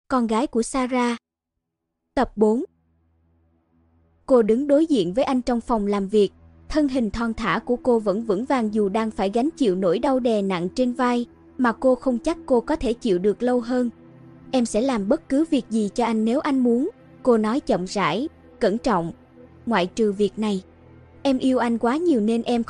con gái của Sarah. Tập 4. Cô đứng đối diện với anh trong phòng làm việc. Thân hình thon thả của cô vẫn vững vàng dù đang phải gánh chịu nỗi đau đè nặng trên vai, mà cô không chắc cô có thể chịu được lâu hơn. Em sẽ làm bất cứ việc gì cho anh nếu anh muốn, cô nói chậm rãi, cẩn trọng. Ngoại trừ việc này. Em yêu anh quá nhiều nên em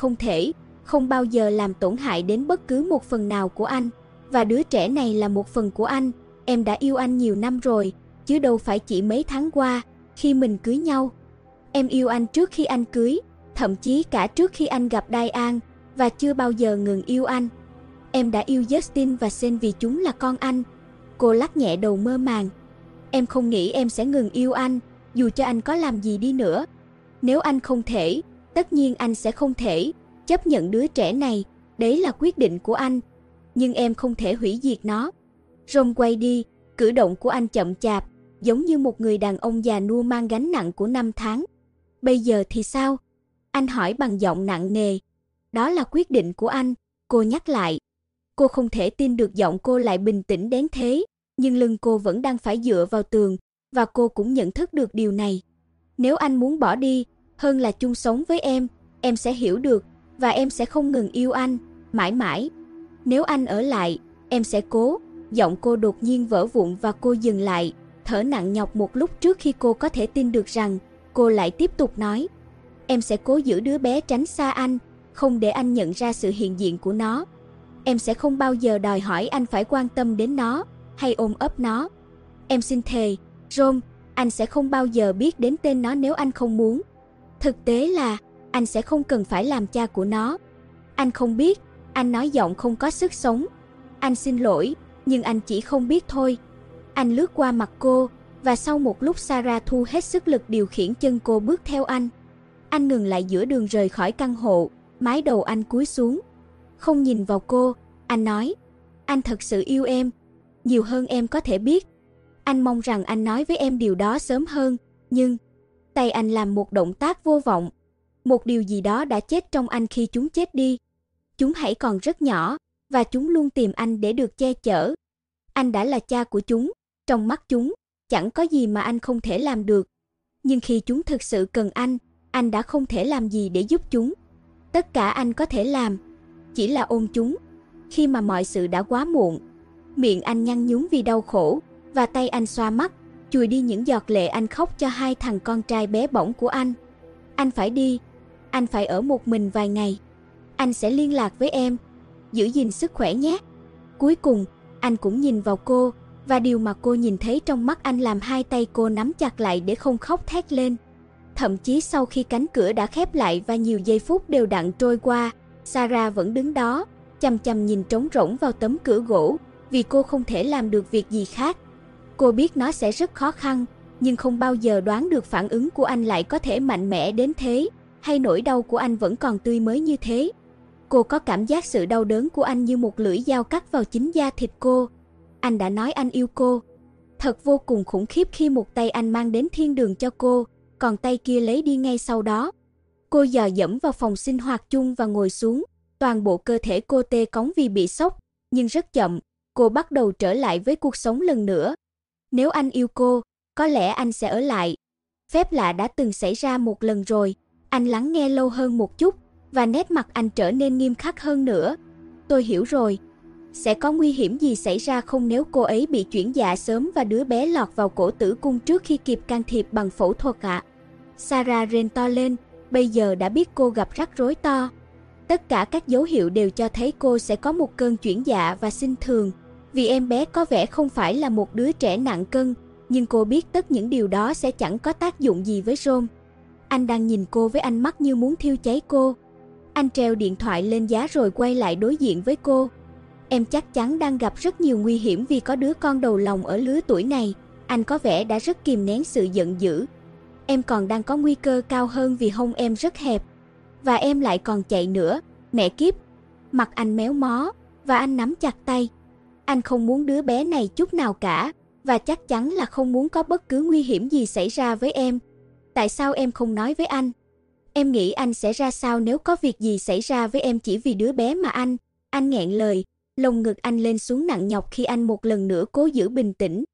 không bao giờ làm tổn hại đến bất cứ một phần nào của anh. Và đứa trẻ này là một phần của anh. Em đã yêu anh nhiều năm rồi, chứ đâu phải chỉ mấy tháng qua, khi mình cưới nhau. Em yêu anh trước khi anh cưới, thậm chí cả trước khi anh gặp Diane, và chưa bao giờ ngừng yêu anh. Em đã yêu Justin và Sean vì chúng là con anh. Cô lắc nhẹ đầu mơ màng. Em không nghĩ em sẽ ngừng yêu anh, dù cho anh có làm gì đi nữa. Nếu anh không thể, tất nhiên anh sẽ không thể chấp nhận đứa trẻ này, đấy là quyết định của anh. Nhưng em không thể hủy diệt nó. Rom quay đi, cử động của anh chậm chạp, giống như một người đàn ông già nua mang gánh nặng của 5 tháng. Bây giờ thì sao? Anh hỏi bằng giọng nặng nề. Đó là quyết định của anh, cô nhắc lại. Cô không thể tin được giọng cô lại bình tĩnh đến thế, nhưng lưng cô vẫn đang phải dựa vào tường, và cô cũng nhận thức được điều này. Nếu anh muốn bỏ đi, hơn là chung sống với em sẽ hiểu được, và em sẽ không ngừng yêu anh, mãi mãi. Nếu anh ở lại, em sẽ cố. Giọng cô đột nhiên vỡ vụn và cô dừng lại, thở nặng nhọc một lúc trước khi cô có thể tin được rằng, cô lại tiếp tục nói. Em sẽ cố giữ đứa bé tránh xa anh, không để anh nhận ra sự hiện diện của nó. Em sẽ không bao giờ đòi hỏi anh phải quan tâm đến nó, hay ôm ấp nó. Em xin thề, Rom, anh sẽ không bao giờ biết đến tên nó nếu anh không muốn. Thực tế là, anh sẽ không cần phải làm cha của nó. Anh không biết, anh nói giọng không có sức sống. Anh xin lỗi, nhưng anh chỉ không biết thôi. Anh lướt qua mặt cô, và sau một lúc Sarah thu hết sức lực điều khiển chân cô bước theo anh. Anh ngừng lại giữa đường rời khỏi căn hộ, mái đầu anh cúi xuống. Không nhìn vào cô, anh nói, anh thật sự yêu em, nhiều hơn em có thể biết. Anh mong rằng anh nói với em điều đó sớm hơn, nhưng... Tay anh làm một động tác vô vọng. Một điều gì đó đã chết trong anh khi chúng chết đi. Chúng hãy còn rất nhỏ, và chúng luôn tìm anh để được che chở. Anh đã là cha của chúng, trong mắt chúng, chẳng có gì mà anh không thể làm được. Nhưng khi chúng thực sự cần anh đã không thể làm gì để giúp chúng. Tất cả anh có thể làm, chỉ là ôm chúng, khi mà mọi sự đã quá muộn. Miệng anh nhăn nhúm vì đau khổ, và tay anh xoa mắt, chùi đi những giọt lệ anh khóc cho 2 thằng con trai bé bỏng của anh. Anh phải đi, anh phải ở một mình vài ngày. Anh sẽ liên lạc với em, giữ gìn sức khỏe nhé. Cuối cùng, anh cũng nhìn vào cô, và điều mà cô nhìn thấy trong mắt anh làm hai tay cô nắm chặt lại để không khóc thét lên. Thậm chí sau khi cánh cửa đã khép lại và nhiều giây phút đều đặn trôi qua, Sarah vẫn đứng đó, chằm chằm nhìn trống rỗng vào tấm cửa gỗ, vì cô không thể làm được việc gì khác. Cô biết nó sẽ rất khó khăn, nhưng không bao giờ đoán được phản ứng của anh lại có thể mạnh mẽ đến thế, hay nỗi đau của anh vẫn còn tươi mới như thế. Cô có cảm giác sự đau đớn của anh như một lưỡi dao cắt vào chính da thịt cô. Anh đã nói anh yêu cô. Thật vô cùng khủng khiếp khi một tay anh mang đến thiên đường cho cô, còn tay kia lấy đi ngay sau đó. Cô dò dẫm vào phòng sinh hoạt chung và ngồi xuống. Toàn bộ cơ thể cô tê cóng vì bị sốc, nhưng rất chậm, cô bắt đầu trở lại với cuộc sống lần nữa. Nếu anh yêu cô, có lẽ anh sẽ ở lại. Phép lạ đã từng xảy ra một lần rồi. Anh lắng nghe lâu hơn một chút, và nét mặt anh trở nên nghiêm khắc hơn nữa. Tôi hiểu rồi. Sẽ có nguy hiểm gì xảy ra không nếu cô ấy bị chuyển dạ sớm và đứa bé lọt vào cổ tử cung trước khi kịp can thiệp bằng phẫu thuật ạ? Sarah rên to lên, bây giờ đã biết cô gặp rắc rối to. Tất cả các dấu hiệu đều cho thấy cô sẽ có một cơn chuyển dạ và sinh thường, vì em bé có vẻ không phải là một đứa trẻ nặng cân, nhưng cô biết tất những điều đó sẽ chẳng có tác dụng gì với Rom. Anh đang nhìn cô với ánh mắt như muốn thiêu cháy cô. Anh treo điện thoại lên giá rồi quay lại đối diện với cô. Em chắc chắn đang gặp rất nhiều nguy hiểm vì có đứa con đầu lòng ở lứa tuổi này. Anh có vẻ đã rất kìm nén sự giận dữ. Em còn đang có nguy cơ cao hơn vì hông em rất hẹp. Và em lại còn chạy nữa, mẹ kiếp. Mặt anh méo mó, và anh nắm chặt tay. Anh không muốn đứa bé này chút nào cả, và chắc chắn là không muốn có bất cứ nguy hiểm gì xảy ra với em. Tại sao em không nói với anh? Em nghĩ anh sẽ ra sao nếu có việc gì xảy ra với em chỉ vì đứa bé mà anh nghẹn lời, lồng ngực anh lên xuống nặng nhọc khi anh một lần nữa cố giữ bình tĩnh.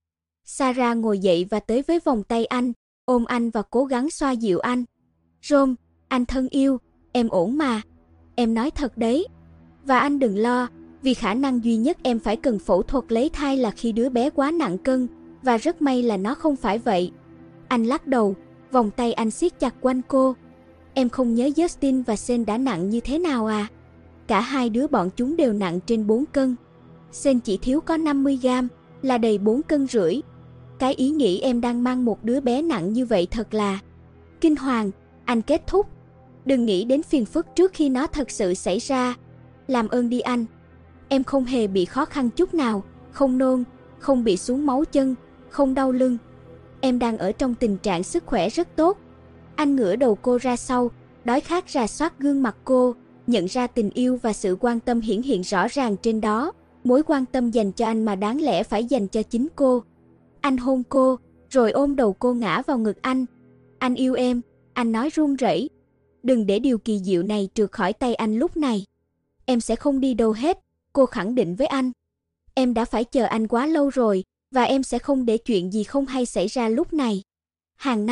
Sarah ngồi dậy và tới với vòng tay anh, ôm anh và cố gắng xoa dịu anh. Rom, anh thân yêu, em ổn mà. Em nói thật đấy. Và anh đừng lo, vì khả năng duy nhất em phải cần phẫu thuật lấy thai là khi đứa bé quá nặng cân, và rất may là nó không phải vậy. Anh lắc đầu, vòng tay anh siết chặt quanh cô. Em không nhớ Justin và Shane đã nặng như thế nào à? Cả hai đứa bọn chúng đều nặng trên 4 cân. Shane chỉ thiếu có 50 gram, là đầy 4,5 cân. Cái ý nghĩ em đang mang một đứa bé nặng như vậy thật là kinh hoàng, anh kết thúc. Đừng nghĩ đến phiền phức trước khi nó thật sự xảy ra. Làm ơn đi anh. Em không hề bị khó khăn chút nào, không nôn, không bị xuống máu chân, không đau lưng. Em đang ở trong tình trạng sức khỏe rất tốt. Anh ngửa đầu cô ra sau, đói khát rà soát gương mặt cô, nhận ra tình yêu và sự quan tâm hiển hiện rõ ràng trên đó. Mối quan tâm dành cho anh mà đáng lẽ phải dành cho chính cô. Anh hôn cô, rồi ôm đầu cô ngã vào ngực anh. Anh yêu em, anh nói run rẩy. Đừng để điều kỳ diệu này trượt khỏi tay anh lúc này. Em sẽ không đi đâu hết, cô khẳng định với anh. Em đã phải chờ anh quá lâu rồi, và em sẽ không để chuyện gì không hay xảy ra lúc này. Hàng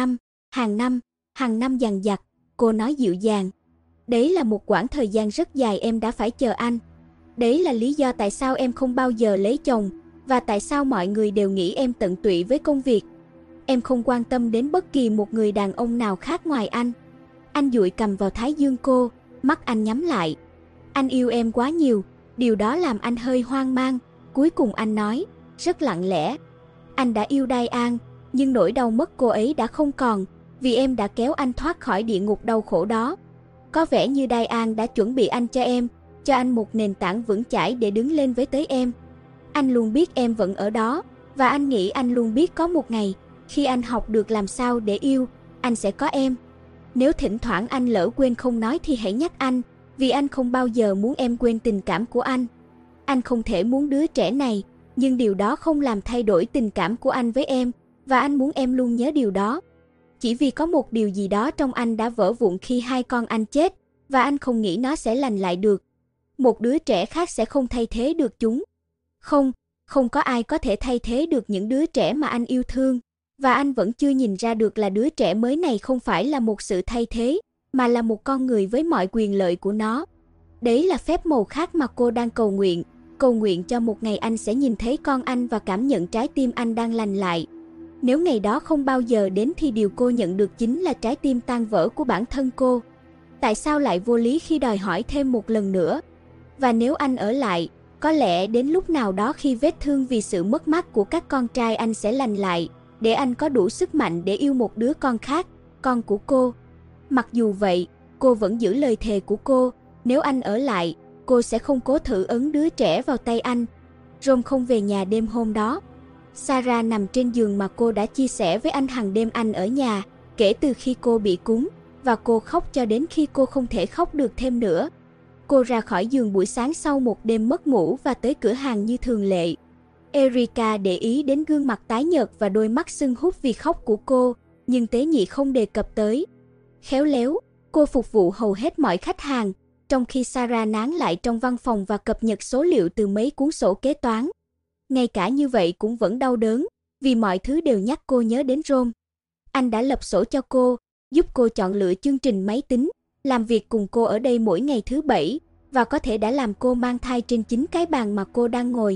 năm dằng dặc, cô nói dịu dàng. Đấy là một quãng thời gian rất dài em đã phải chờ anh. Đấy là lý do tại sao em không bao giờ lấy chồng, và tại sao mọi người đều nghĩ em tận tụy với công việc. Em không quan tâm đến bất kỳ một người đàn ông nào khác ngoài anh. Anh dụi cằm vào thái dương cô, mắt anh nhắm lại. Anh yêu em quá nhiều, điều đó làm anh hơi hoang mang. Cuối cùng anh nói, rất lặng lẽ. Anh đã yêu Diane, nhưng nỗi đau mất cô ấy đã không còn, vì em đã kéo anh thoát khỏi địa ngục đau khổ đó. Có vẻ như Diane đã chuẩn bị anh cho anh một nền tảng vững chãi để đứng lên với tới em. Anh luôn biết em vẫn ở đó, và anh nghĩ anh luôn biết có một ngày, khi anh học được làm sao để yêu, anh sẽ có em. Nếu thỉnh thoảng anh lỡ quên không nói thì hãy nhắc anh, vì anh không bao giờ muốn em quên tình cảm của anh. Anh không thể muốn đứa trẻ này, nhưng điều đó không làm thay đổi tình cảm của anh với em, và anh muốn em luôn nhớ điều đó. Chỉ vì có một điều gì đó trong anh đã vỡ vụn khi hai con anh chết, và anh không nghĩ nó sẽ lành lại được. Một đứa trẻ khác sẽ không thay thế được chúng. Không có ai có thể thay thế được những đứa trẻ mà anh yêu thương, và anh vẫn chưa nhìn ra được là đứa trẻ mới này không phải là một sự thay thế, mà là một con người với mọi quyền lợi của nó. Đấy là phép màu khác mà cô đang cầu nguyện cho một ngày anh sẽ nhìn thấy con anh và cảm nhận trái tim anh đang lành lại. Nếu ngày đó không bao giờ đến thì điều cô nhận được chính là trái tim tan vỡ của bản thân cô. Tại sao lại vô lý khi đòi hỏi thêm một lần nữa? Và nếu anh ở lại, có lẽ đến lúc nào đó khi vết thương vì sự mất mát của các con trai anh sẽ lành lại, để anh có đủ sức mạnh để yêu một đứa con khác, con của cô. Mặc dù vậy, cô vẫn giữ lời thề của cô, nếu anh ở lại, cô sẽ không cố thử ấn đứa trẻ vào tay anh. Rom không về nhà đêm hôm đó. Sarah nằm trên giường mà cô đã chia sẻ với anh hàng đêm anh ở nhà, kể từ khi cô bị cúm, và cô khóc cho đến khi cô không thể khóc được thêm nữa. Cô ra khỏi giường buổi sáng sau một đêm mất ngủ và tới cửa hàng như thường lệ. Erica để ý đến gương mặt tái nhợt và đôi mắt sưng húp vì khóc của cô, nhưng tế nhị không đề cập tới. Khéo léo, cô phục vụ hầu hết mọi khách hàng, trong khi Sarah nán lại trong văn phòng và cập nhật số liệu từ mấy cuốn sổ kế toán. Ngay cả như vậy cũng vẫn đau đớn, vì mọi thứ đều nhắc cô nhớ đến Rom. Anh đã lập sổ cho cô, giúp cô chọn lựa chương trình máy tính, làm việc cùng cô ở đây mỗi ngày thứ Bảy, và có thể đã làm cô mang thai trên chính cái bàn mà cô đang ngồi.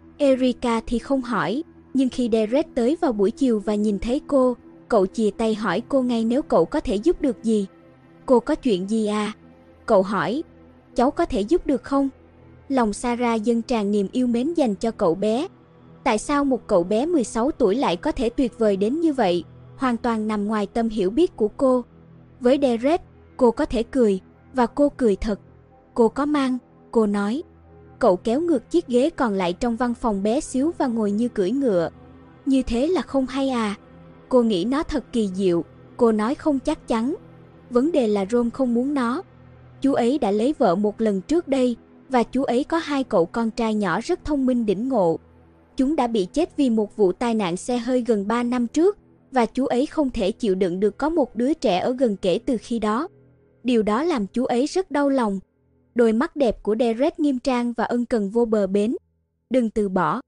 Erica thì không hỏi, nhưng khi Derek tới vào buổi chiều và nhìn thấy cô, cậu chìa tay hỏi cô ngay nếu cậu có thể giúp được gì. Cô có chuyện gì à? Cậu hỏi, cháu có thể giúp được không? Lòng Sarah dâng tràn niềm yêu mến dành cho cậu bé. Tại sao một cậu bé 16 tuổi lại có thể tuyệt vời đến như vậy, hoàn toàn nằm ngoài tầm hiểu biết của cô. Với Derek, cô có thể cười, và cô cười thật. Cô có mang, cô nói. Cậu kéo ngược chiếc ghế còn lại trong văn phòng bé xíu và ngồi như cưỡi ngựa. Như thế là không hay à? Cô nghĩ nó thật kỳ diệu, cô nói không chắc chắn. Vấn đề là Rom không muốn nó. Chú ấy đã lấy vợ một lần trước đây, và chú ấy có 2 cậu con trai nhỏ rất thông minh đỉnh ngộ. Chúng đã bị chết vì một vụ tai nạn xe hơi gần 3 năm trước, và chú ấy không thể chịu đựng được có một đứa trẻ ở gần kể từ khi đó. Điều đó làm chú ấy rất đau lòng. Đôi mắt đẹp của Derek nghiêm trang và ân cần vô bờ bến. Đừng từ bỏ.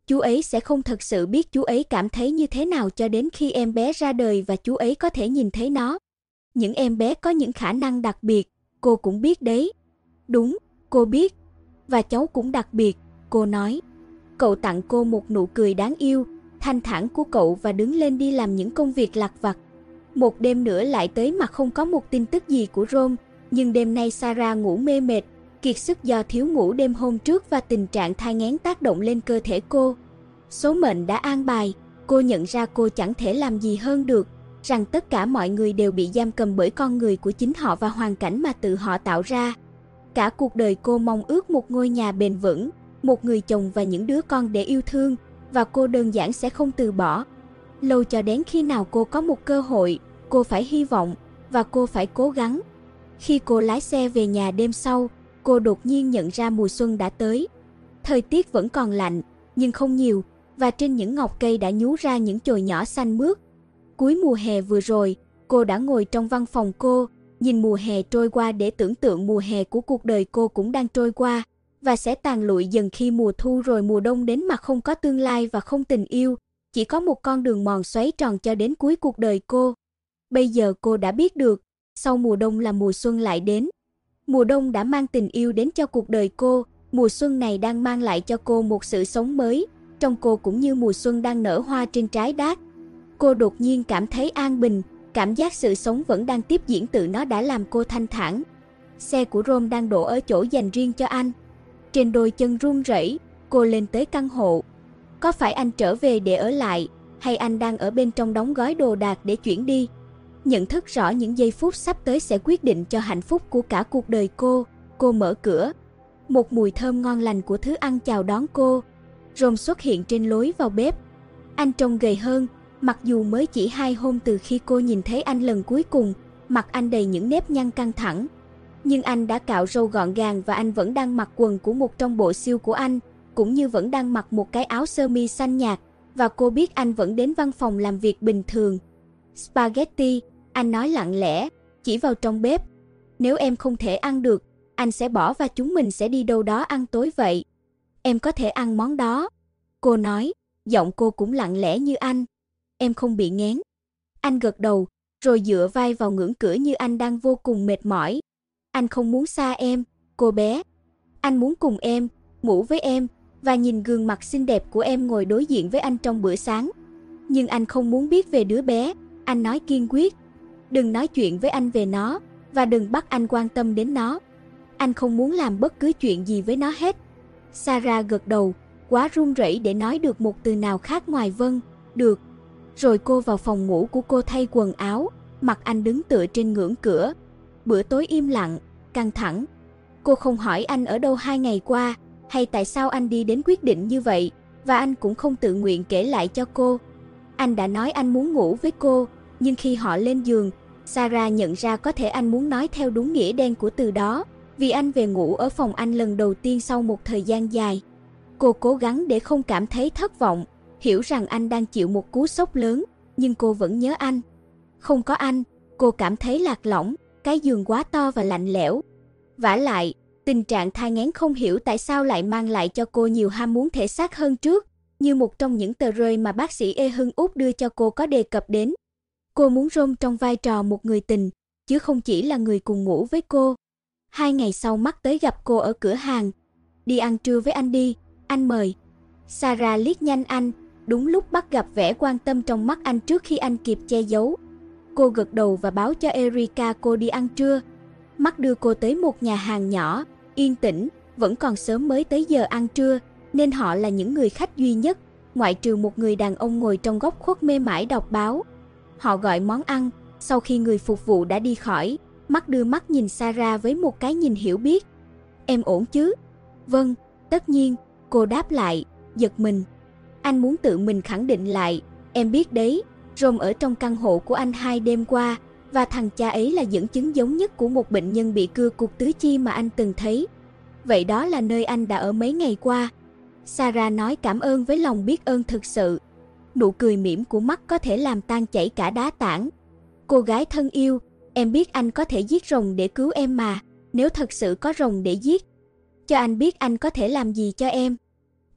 Chú ấy sẽ không thật sự biết chú ấy cảm thấy như thế nào cho đến khi em bé ra đời và chú ấy có thể nhìn thấy nó. Những em bé có những khả năng đặc biệt, cô cũng biết đấy. Đúng, cô biết. Và cháu cũng đặc biệt, cô nói. Cậu tặng cô một nụ cười đáng yêu, thanh thản của cậu và đứng lên đi làm những công việc lặt vặt. Một đêm nữa lại tới mà không có một tin tức gì của Rome, nhưng đêm nay Sarah ngủ mê mệt, kiệt sức do thiếu ngủ đêm hôm trước và tình trạng thai nghén tác động lên cơ thể cô. Số mệnh đã an bài, cô nhận ra cô chẳng thể làm gì hơn được, rằng tất cả mọi người đều bị giam cầm bởi con người của chính họ và hoàn cảnh mà tự họ tạo ra. Cả cuộc đời cô mong ước một ngôi nhà bền vững, một người chồng và những đứa con để yêu thương, và cô đơn giản sẽ không từ bỏ. Lâu cho đến khi nào cô có một cơ hội, cô phải hy vọng, và cô phải cố gắng. Khi cô lái xe về nhà đêm sau, cô đột nhiên nhận ra mùa xuân đã tới. Thời tiết vẫn còn lạnh, nhưng không nhiều, và trên những ngọc cây đã nhú ra những chồi nhỏ xanh mướt. Cuối mùa hè vừa rồi, cô đã ngồi trong văn phòng cô, nhìn mùa hè trôi qua để tưởng tượng mùa hè của cuộc đời cô cũng đang trôi qua, và sẽ tàn lụi dần khi mùa thu rồi mùa đông đến mà không có tương lai và không tình yêu, chỉ có một con đường mòn xoáy tròn cho đến cuối cuộc đời cô. Bây giờ cô đã biết được, sau mùa đông là mùa xuân lại đến. Mùa đông đã mang tình yêu đến cho cuộc đời cô, mùa xuân này đang mang lại cho cô một sự sống mới, trong cô cũng như mùa xuân đang nở hoa trên trái đát. Cô đột nhiên cảm thấy an bình, cảm giác sự sống vẫn đang tiếp diễn tự nó đã làm cô thanh thản. Xe của Rome đang đổ ở chỗ dành riêng cho anh. Trên đôi chân run rẩy, cô lên tới căn hộ. Có phải anh trở về để ở lại, hay anh đang ở bên trong đóng gói đồ đạc để chuyển đi? Nhận thức rõ những giây phút sắp tới sẽ quyết định cho hạnh phúc của cả cuộc đời cô mở cửa. Một mùi thơm ngon lành của thứ ăn chào đón cô. Rome xuất hiện trên lối vào bếp. Anh trông gầy hơn, mặc dù mới chỉ 2 hôm từ khi cô nhìn thấy anh lần cuối cùng, mặt anh đầy những nếp nhăn căng thẳng. Nhưng anh đã cạo râu gọn gàng và anh vẫn đang mặc quần của một trong bộ siêu của anh, cũng như vẫn đang mặc một cái áo sơ mi xanh nhạt, và cô biết anh vẫn đến văn phòng làm việc bình thường. Spaghetti, anh nói lặng lẽ, chỉ vào trong bếp. Nếu em không thể ăn được, anh sẽ bỏ và chúng mình sẽ đi đâu đó ăn tối vậy. Em có thể ăn món đó. Cô nói, giọng cô cũng lặng lẽ như anh. Em không bị nghén. Anh gật đầu, rồi dựa vai vào ngưỡng cửa như anh đang vô cùng mệt mỏi. Anh không muốn xa em, cô bé. Anh muốn cùng em, ngủ với em, và nhìn gương mặt xinh đẹp của em ngồi đối diện với anh trong bữa sáng. Nhưng anh không muốn biết về đứa bé, anh nói kiên quyết. Đừng nói chuyện với anh về nó, và đừng bắt anh quan tâm đến nó. Anh không muốn làm bất cứ chuyện gì với nó hết. Sarah gật đầu, quá run rẩy để nói được một từ nào khác ngoài vâng, được. Rồi cô vào phòng ngủ của cô thay quần áo, mặt anh đứng tựa trên ngưỡng cửa. Bữa tối im lặng, căng thẳng. Cô không hỏi anh ở đâu 2 ngày qua, hay tại sao anh đi đến quyết định như vậy, và anh cũng không tự nguyện kể lại cho cô. Anh đã nói anh muốn ngủ với cô, nhưng khi họ lên giường, Sarah nhận ra có thể anh muốn nói theo đúng nghĩa đen của từ đó, vì anh về ngủ ở phòng anh lần đầu tiên sau một thời gian dài. Cô cố gắng để không cảm thấy thất vọng, hiểu rằng anh đang chịu một cú sốc lớn, nhưng cô vẫn nhớ anh. Không có anh, cô cảm thấy lạc lõng, cái giường quá to và lạnh lẽo. Vả lại, tình trạng thai nghén không hiểu tại sao lại mang lại cho cô nhiều ham muốn thể xác hơn trước, như một trong những tờ rơi mà bác sĩ E Hưng Úc đưa cho cô có đề cập đến. Cô muốn Rome trong vai trò một người tình, chứ không chỉ là người cùng ngủ với cô. 2 ngày sau Mark tới gặp cô ở cửa hàng. Đi ăn trưa với anh đi, anh mời. Sarah liếc nhanh anh, đúng lúc bắt gặp vẻ quan tâm trong mắt anh trước khi anh kịp che giấu. Cô gật đầu và báo cho Erica cô đi ăn trưa. Mark đưa cô tới một nhà hàng nhỏ, yên tĩnh, vẫn còn sớm mới tới giờ ăn trưa, nên họ là những người khách duy nhất, ngoại trừ một người đàn ông ngồi trong góc khuất mê mải đọc báo. Họ gọi món ăn, sau khi người phục vụ đã đi khỏi, Mark đưa mắt nhìn Sarah với một cái nhìn hiểu biết. Em ổn chứ? Vâng, tất nhiên, cô đáp lại, giật mình. Anh muốn tự mình khẳng định lại, em biết đấy, Rome ở trong căn hộ của anh 2 đêm qua, và thằng cha ấy là dẫn chứng giống nhất của một bệnh nhân bị cưa cụt tứ chi mà anh từng thấy. Vậy đó là nơi anh đã ở mấy ngày qua. Sarah nói cảm ơn với lòng biết ơn thực sự. Nụ cười mỉm của Mark có thể làm tan chảy cả đá tảng. Cô gái thân yêu, em biết anh có thể giết rồng để cứu em mà, nếu thật sự có rồng để giết. Cho anh biết anh có thể làm gì cho em.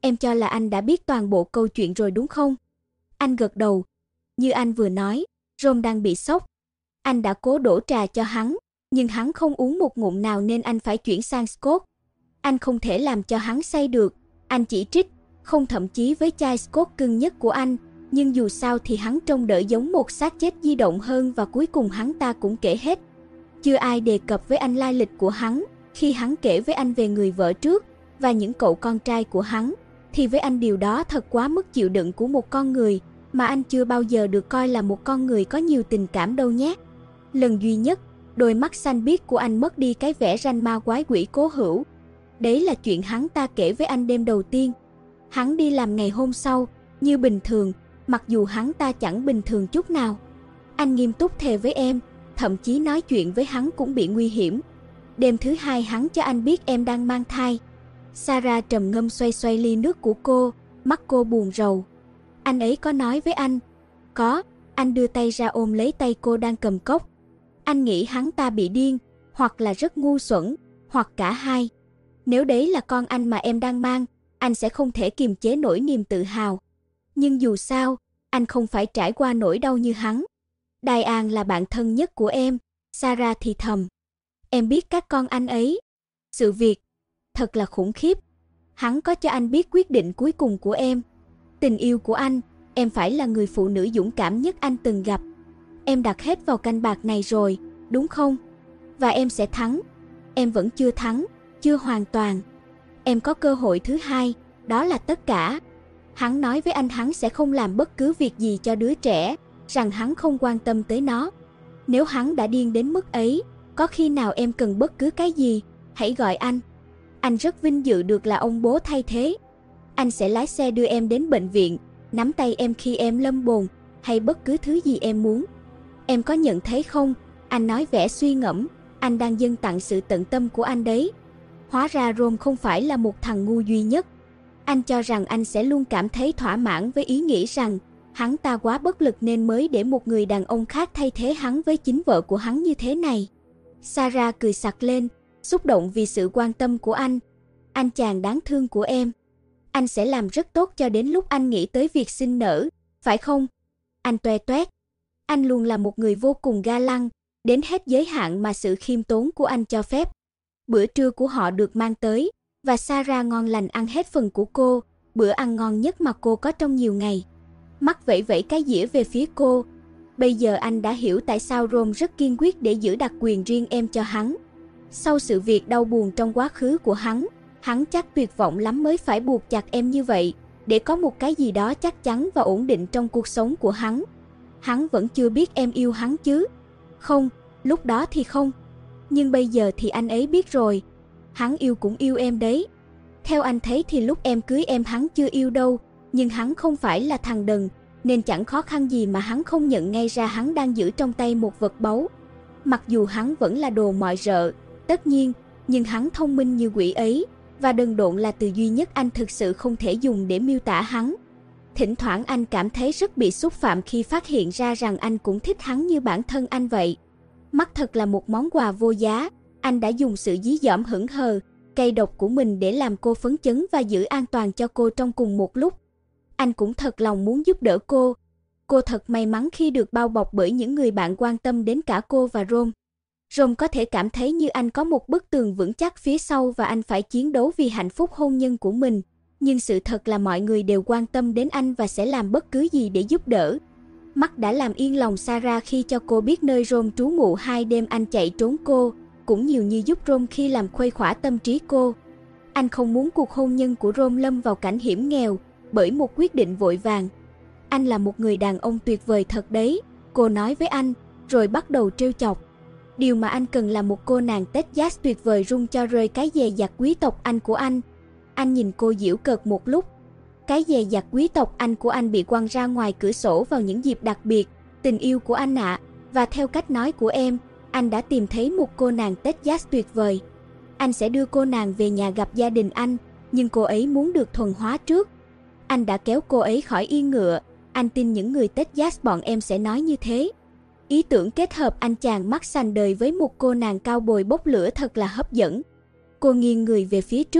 Em cho là anh đã biết toàn bộ câu chuyện rồi đúng không? Anh gật đầu. Như anh vừa nói, Rome đang bị sốc. Anh đã cố đổ trà cho hắn, nhưng hắn không uống một ngụm nào nên anh phải chuyển sang Scotch. Anh không thể làm cho hắn say được, anh chỉ trích, không thậm chí với chai Scotch cưng nhất của anh, nhưng dù sao thì hắn trông đỡ giống một xác chết di động hơn và cuối cùng hắn ta cũng kể hết. Chưa ai đề cập với anh lai lịch của hắn, khi hắn kể với anh về người vợ trước và những cậu con trai của hắn, thì với anh điều đó thật quá mức chịu đựng của một con người, mà anh chưa bao giờ được coi là một con người có nhiều tình cảm đâu nhé. Lần duy nhất, đôi mắt xanh biếc của anh mất đi cái vẻ ranh ma quái quỷ cố hữu. Đấy là chuyện hắn ta kể với anh đêm đầu tiên. Hắn đi làm ngày hôm sau, như bình thường, mặc dù hắn ta chẳng bình thường chút nào. Anh nghiêm túc thề với em, thậm chí nói chuyện với hắn cũng bị nguy hiểm. Đêm thứ hai hắn cho anh biết em đang mang thai. Sarah trầm ngâm xoay xoay ly nước của cô, mắt cô buồn rầu. Anh ấy có nói với anh? Có, anh đưa tay ra ôm lấy tay cô đang cầm cốc. Anh nghĩ hắn ta bị điên, hoặc là rất ngu xuẩn, hoặc cả hai. Nếu đấy là con anh mà em đang mang, anh sẽ không thể kiềm chế nổi niềm tự hào. Nhưng dù sao, anh không phải trải qua nỗi đau như hắn. Diane là bạn thân nhất của em, Sarah thì thầm. Em biết các con anh ấy. Sự việc thật là khủng khiếp. Hắn có cho anh biết quyết định cuối cùng của em. Tình yêu của anh, em phải là người phụ nữ dũng cảm nhất anh từng gặp. Em đặt hết vào canh bạc này rồi, đúng không? Và em sẽ thắng. Em vẫn chưa thắng, chưa hoàn toàn. Em có cơ hội thứ hai, đó là tất cả. Hắn nói với anh hắn sẽ không làm bất cứ việc gì cho đứa trẻ, rằng hắn không quan tâm tới nó. Nếu hắn đã điên đến mức ấy, có khi nào em cần bất cứ cái gì, hãy gọi anh. Anh rất vinh dự được là ông bố thay thế. Anh sẽ lái xe đưa em đến bệnh viện, nắm tay em khi em lâm bồn, hay bất cứ thứ gì em muốn. Em có nhận thấy không? Anh nói vẻ suy ngẫm, anh đang dâng tặng sự tận tâm của anh đấy. Hóa ra Rome không phải là một thằng ngu duy nhất. Anh cho rằng anh sẽ luôn cảm thấy thỏa mãn với ý nghĩ rằng hắn ta quá bất lực nên mới để một người đàn ông khác thay thế hắn với chính vợ của hắn như thế này. Sarah cười sặc lên, xúc động vì sự quan tâm của anh. Anh chàng đáng thương của em. Anh sẽ làm rất tốt cho đến lúc anh nghĩ tới việc sinh nở, phải không? Anh toe toét. Anh luôn là một người vô cùng ga lăng, đến hết giới hạn mà sự khiêm tốn của anh cho phép. Bữa trưa của họ được mang tới, và Sarah ngon lành ăn hết phần của cô, bữa ăn ngon nhất mà cô có trong nhiều ngày. Mắt vẫy vẫy cái dĩa về phía cô. Bây giờ anh đã hiểu tại sao Rome rất kiên quyết để giữ đặc quyền riêng em cho hắn. Sau sự việc đau buồn trong quá khứ của hắn chắc tuyệt vọng lắm mới phải buộc chặt em như vậy, để có một cái gì đó chắc chắn và ổn định trong cuộc sống của hắn. Hắn vẫn chưa biết em yêu hắn chứ? Không, lúc đó thì không. Nhưng bây giờ thì anh ấy biết rồi. Hắn yêu cũng yêu em đấy. Theo anh thấy thì lúc em cưới em hắn chưa yêu đâu, nhưng hắn không phải là thằng đần, nên chẳng khó khăn gì mà hắn không nhận ngay ra hắn đang giữ trong tay một vật báu. Mặc dù hắn vẫn là đồ mọi rợ, tất nhiên, nhưng hắn thông minh như quỷ ấy, và đần độn là từ duy nhất anh thực sự không thể dùng để miêu tả hắn. Thỉnh thoảng anh cảm thấy rất bị xúc phạm khi phát hiện ra rằng anh cũng thích hắn như bản thân anh vậy. Mắt thật là một món quà vô giá, anh đã dùng sự dí dỏm hững hờ, cay độc của mình để làm cô phấn chấn và giữ an toàn cho cô trong cùng một lúc. Anh cũng thật lòng muốn giúp đỡ cô. Cô thật may mắn khi được bao bọc bởi những người bạn quan tâm đến cả cô và Rome. Rome có thể cảm thấy như anh có một bức tường vững chắc phía sau và anh phải chiến đấu vì hạnh phúc hôn nhân của mình. Nhưng sự thật là mọi người đều quan tâm đến anh và sẽ làm bất cứ gì để giúp đỡ. Mắt đã làm yên lòng Sarah khi cho cô biết nơi Rome trú ngụ 2 đêm anh chạy trốn cô, cũng nhiều như giúp Rome khi làm khuây khỏa tâm trí cô. Anh không muốn cuộc hôn nhân của Rome lâm vào cảnh hiểm nghèo bởi một quyết định vội vàng. Anh là một người đàn ông tuyệt vời thật đấy, cô nói với anh, rồi bắt đầu trêu chọc. Điều mà anh cần là một cô nàng Texas tuyệt vời rung cho rơi cái dè dặt quý tộc Anh của anh. Anh nhìn cô giễu cợt một lúc. Cái dè dặt quý tộc Anh của anh bị quăng ra ngoài cửa sổ vào những dịp đặc biệt, tình yêu của anh ạ, và theo cách nói của em, anh đã tìm thấy một cô nàng Texas tuyệt vời. Anh sẽ đưa cô nàng về nhà gặp gia đình anh, nhưng cô ấy muốn được thuần hóa trước. Anh đã kéo cô ấy khỏi yên ngựa, anh tin những người Texas bọn em sẽ nói như thế. Ý tưởng kết hợp anh chàng mắt xanh đời với một cô nàng cao bồi bốc lửa thật là hấp dẫn. Cô nghiêng người về phía trước,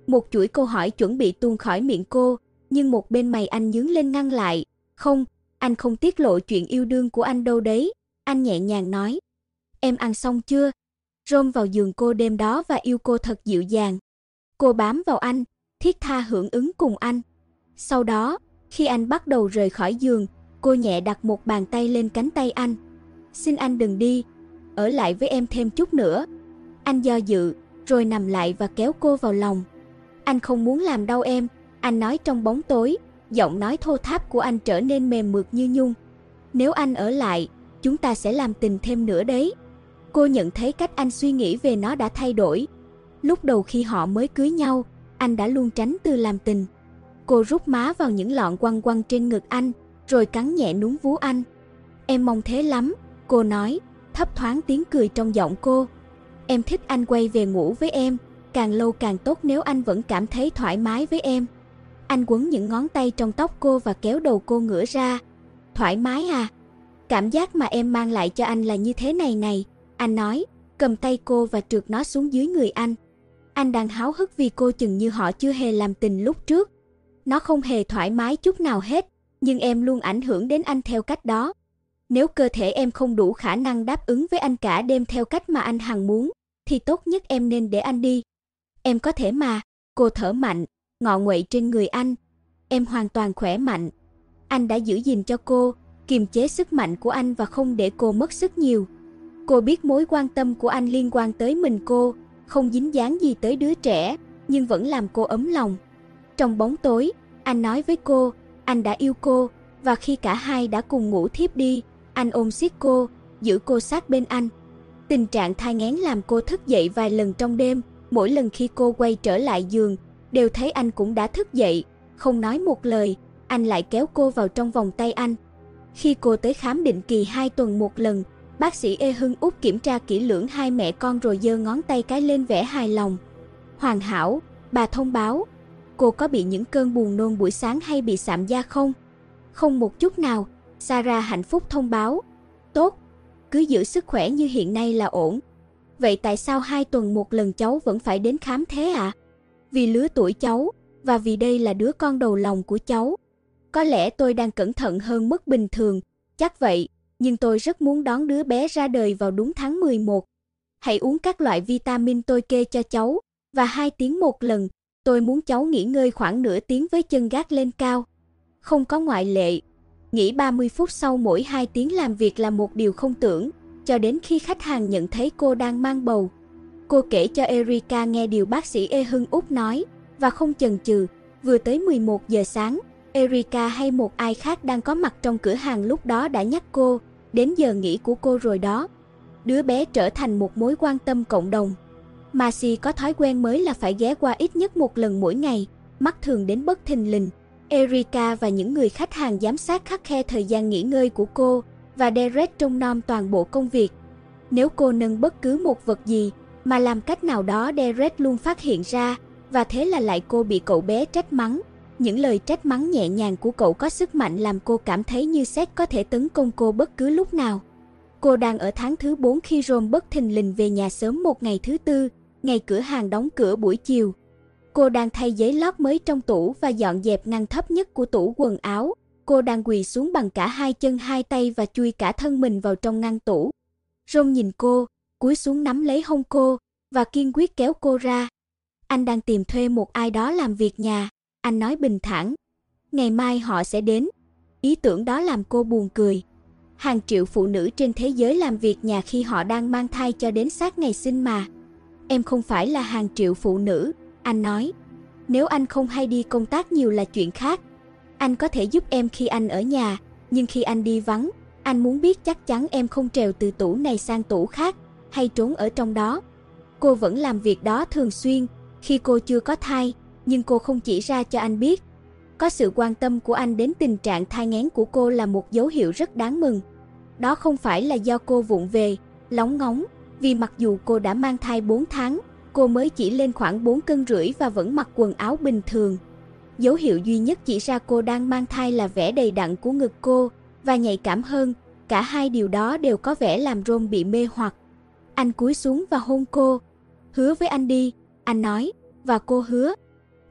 Một chuỗi câu hỏi chuẩn bị tuôn khỏi miệng cô, nhưng một bên mày anh nhướng lên ngăn lại. Không, anh không tiết lộ chuyện yêu đương của anh đâu đấy. Anh nhẹ nhàng nói. Em ăn xong chưa? Rom vào giường cô đêm đó và yêu cô thật dịu dàng. Cô bám vào anh, thiết tha hưởng ứng cùng anh. Sau đó, khi anh bắt đầu rời khỏi giường, cô nhẹ đặt một bàn tay lên cánh tay anh. Xin anh đừng đi, ở lại với em thêm chút nữa. Anh do dự, rồi nằm lại và kéo cô vào lòng. Anh không muốn làm đau em, anh nói trong bóng tối, giọng nói thô tháp của anh trở nên mềm mượt như nhung. Nếu anh ở lại, chúng ta sẽ làm tình thêm nữa đấy. Cô nhận thấy cách anh suy nghĩ về nó đã thay đổi. Lúc đầu khi họ mới cưới nhau, anh đã luôn tránh từ làm tình. Cô rút má vào những lọn quăng quăng trên ngực anh, rồi cắn nhẹ núm vú anh. Em mong thế lắm, cô nói, thấp thoáng tiếng cười trong giọng cô. Em thích anh quay về ngủ với em, càng lâu càng tốt nếu anh vẫn cảm thấy thoải mái với em. Anh quấn những ngón tay trong tóc cô và kéo đầu cô ngửa ra. Thoải mái à? Cảm giác mà em mang lại cho anh là như thế này này, anh nói, cầm tay cô và trượt nó xuống dưới người anh. Anh đang háo hức vì cô chừng như họ chưa hề làm tình lúc trước. Nó không hề thoải mái chút nào hết, nhưng em luôn ảnh hưởng đến anh theo cách đó. Nếu cơ thể em không đủ khả năng đáp ứng với anh cả đêm theo cách mà anh hằng muốn, thì tốt nhất em nên để anh đi. Em có thể mà, cô thở mạnh, ngọ nguậy trên người anh. Em hoàn toàn khỏe mạnh. Anh đã giữ gìn cho cô, kiềm chế sức mạnh của anh và không để cô mất sức nhiều. Cô biết mối quan tâm của anh liên quan tới mình cô, không dính dáng gì tới đứa trẻ, nhưng vẫn làm cô ấm lòng. Trong bóng tối, anh nói với cô, anh đã yêu cô, và khi cả hai đã cùng ngủ thiếp đi, anh ôm siết cô, giữ cô sát bên anh. Tình trạng thai nghén làm cô thức dậy vài lần trong đêm, mỗi lần khi cô quay trở lại giường, đều thấy anh cũng đã thức dậy, không nói một lời, anh lại kéo cô vào trong vòng tay anh. Khi cô tới khám định kỳ 2 tuần một lần, bác sĩ Ê Hưng Úc kiểm tra kỹ lưỡng hai mẹ con rồi giơ ngón tay cái lên vẻ hài lòng. Hoàn hảo, bà thông báo. Cô có bị những cơn buồn nôn buổi sáng hay bị sạm da không? Không một chút nào, Sarah hạnh phúc thông báo. Tốt, cứ giữ sức khỏe như hiện nay là ổn. Vậy tại sao 2 tuần một lần cháu vẫn phải đến khám thế ạ? Vì lứa tuổi cháu, và vì đây là đứa con đầu lòng của cháu. Có lẽ tôi đang cẩn thận hơn mức bình thường, chắc vậy, nhưng tôi rất muốn đón đứa bé ra đời vào đúng tháng 11. Hãy uống các loại vitamin tôi kê cho cháu, và 2 tiếng một lần, tôi muốn cháu nghỉ ngơi khoảng nửa tiếng với chân gác lên cao. Không có ngoại lệ. Nghỉ 30 phút sau mỗi 2 tiếng làm việc là một điều không tưởng, cho đến khi khách hàng nhận thấy cô đang mang bầu. Cô kể cho Erica nghe điều bác sĩ Ê Hưng Úc nói, và không chần chừ, vừa tới 11 giờ sáng, Erica hay một ai khác đang có mặt trong cửa hàng lúc đó đã nhắc cô, đến giờ nghỉ của cô rồi đó. Đứa bé trở thành một mối quan tâm cộng đồng. Marcy có thói quen mới là phải ghé qua ít nhất một lần mỗi ngày, mắc thường đến bất thình lình. Erica và những người khách hàng giám sát khắt khe thời gian nghỉ ngơi của cô, và Derek trông nom toàn bộ công việc. Nếu cô nâng bất cứ một vật gì, mà làm cách nào đó Derek luôn phát hiện ra, và thế là lại cô bị cậu bé trách mắng. Những lời trách mắng nhẹ nhàng của cậu có sức mạnh làm cô cảm thấy như sét có thể tấn công cô bất cứ lúc nào. Cô đang ở tháng thứ 4 khi Ron bất thình lình về nhà sớm một ngày thứ Tư, ngày cửa hàng đóng cửa buổi chiều. Cô đang thay giấy lót mới trong tủ và dọn dẹp ngăn thấp nhất của tủ quần áo. Cô đang quỳ xuống bằng cả hai chân hai tay và chui cả thân mình vào trong ngăn tủ. Ron nhìn cô, cúi xuống nắm lấy hông cô, và kiên quyết kéo cô ra. Anh đang tìm thuê một ai đó làm việc nhà, anh nói bình thản. Ngày mai họ sẽ đến. Ý tưởng đó làm cô buồn cười. Hàng triệu phụ nữ trên thế giới làm việc nhà khi họ đang mang thai cho đến sát ngày sinh mà. Em không phải là hàng triệu phụ nữ, anh nói. Nếu anh không hay đi công tác nhiều là chuyện khác. Anh có thể giúp em khi anh ở nhà, nhưng khi anh đi vắng, anh muốn biết chắc chắn em không trèo từ tủ này sang tủ khác, hay trốn ở trong đó. Cô vẫn làm việc đó thường xuyên, khi cô chưa có thai, nhưng cô không chỉ ra cho anh biết. Có sự quan tâm của anh đến tình trạng thai nghén của cô là một dấu hiệu rất đáng mừng. Đó không phải là do cô vụng về, lóng ngóng, vì mặc dù cô đã mang thai 4 tháng, cô mới chỉ lên khoảng 4,5 cân và vẫn mặc quần áo bình thường. Dấu hiệu duy nhất chỉ ra cô đang mang thai là vẻ đầy đặn của ngực cô, và nhạy cảm hơn, cả hai điều đó đều có vẻ làm Ron bị mê hoặc. Anh cúi xuống và hôn cô. Hứa với anh đi, anh nói, và cô hứa.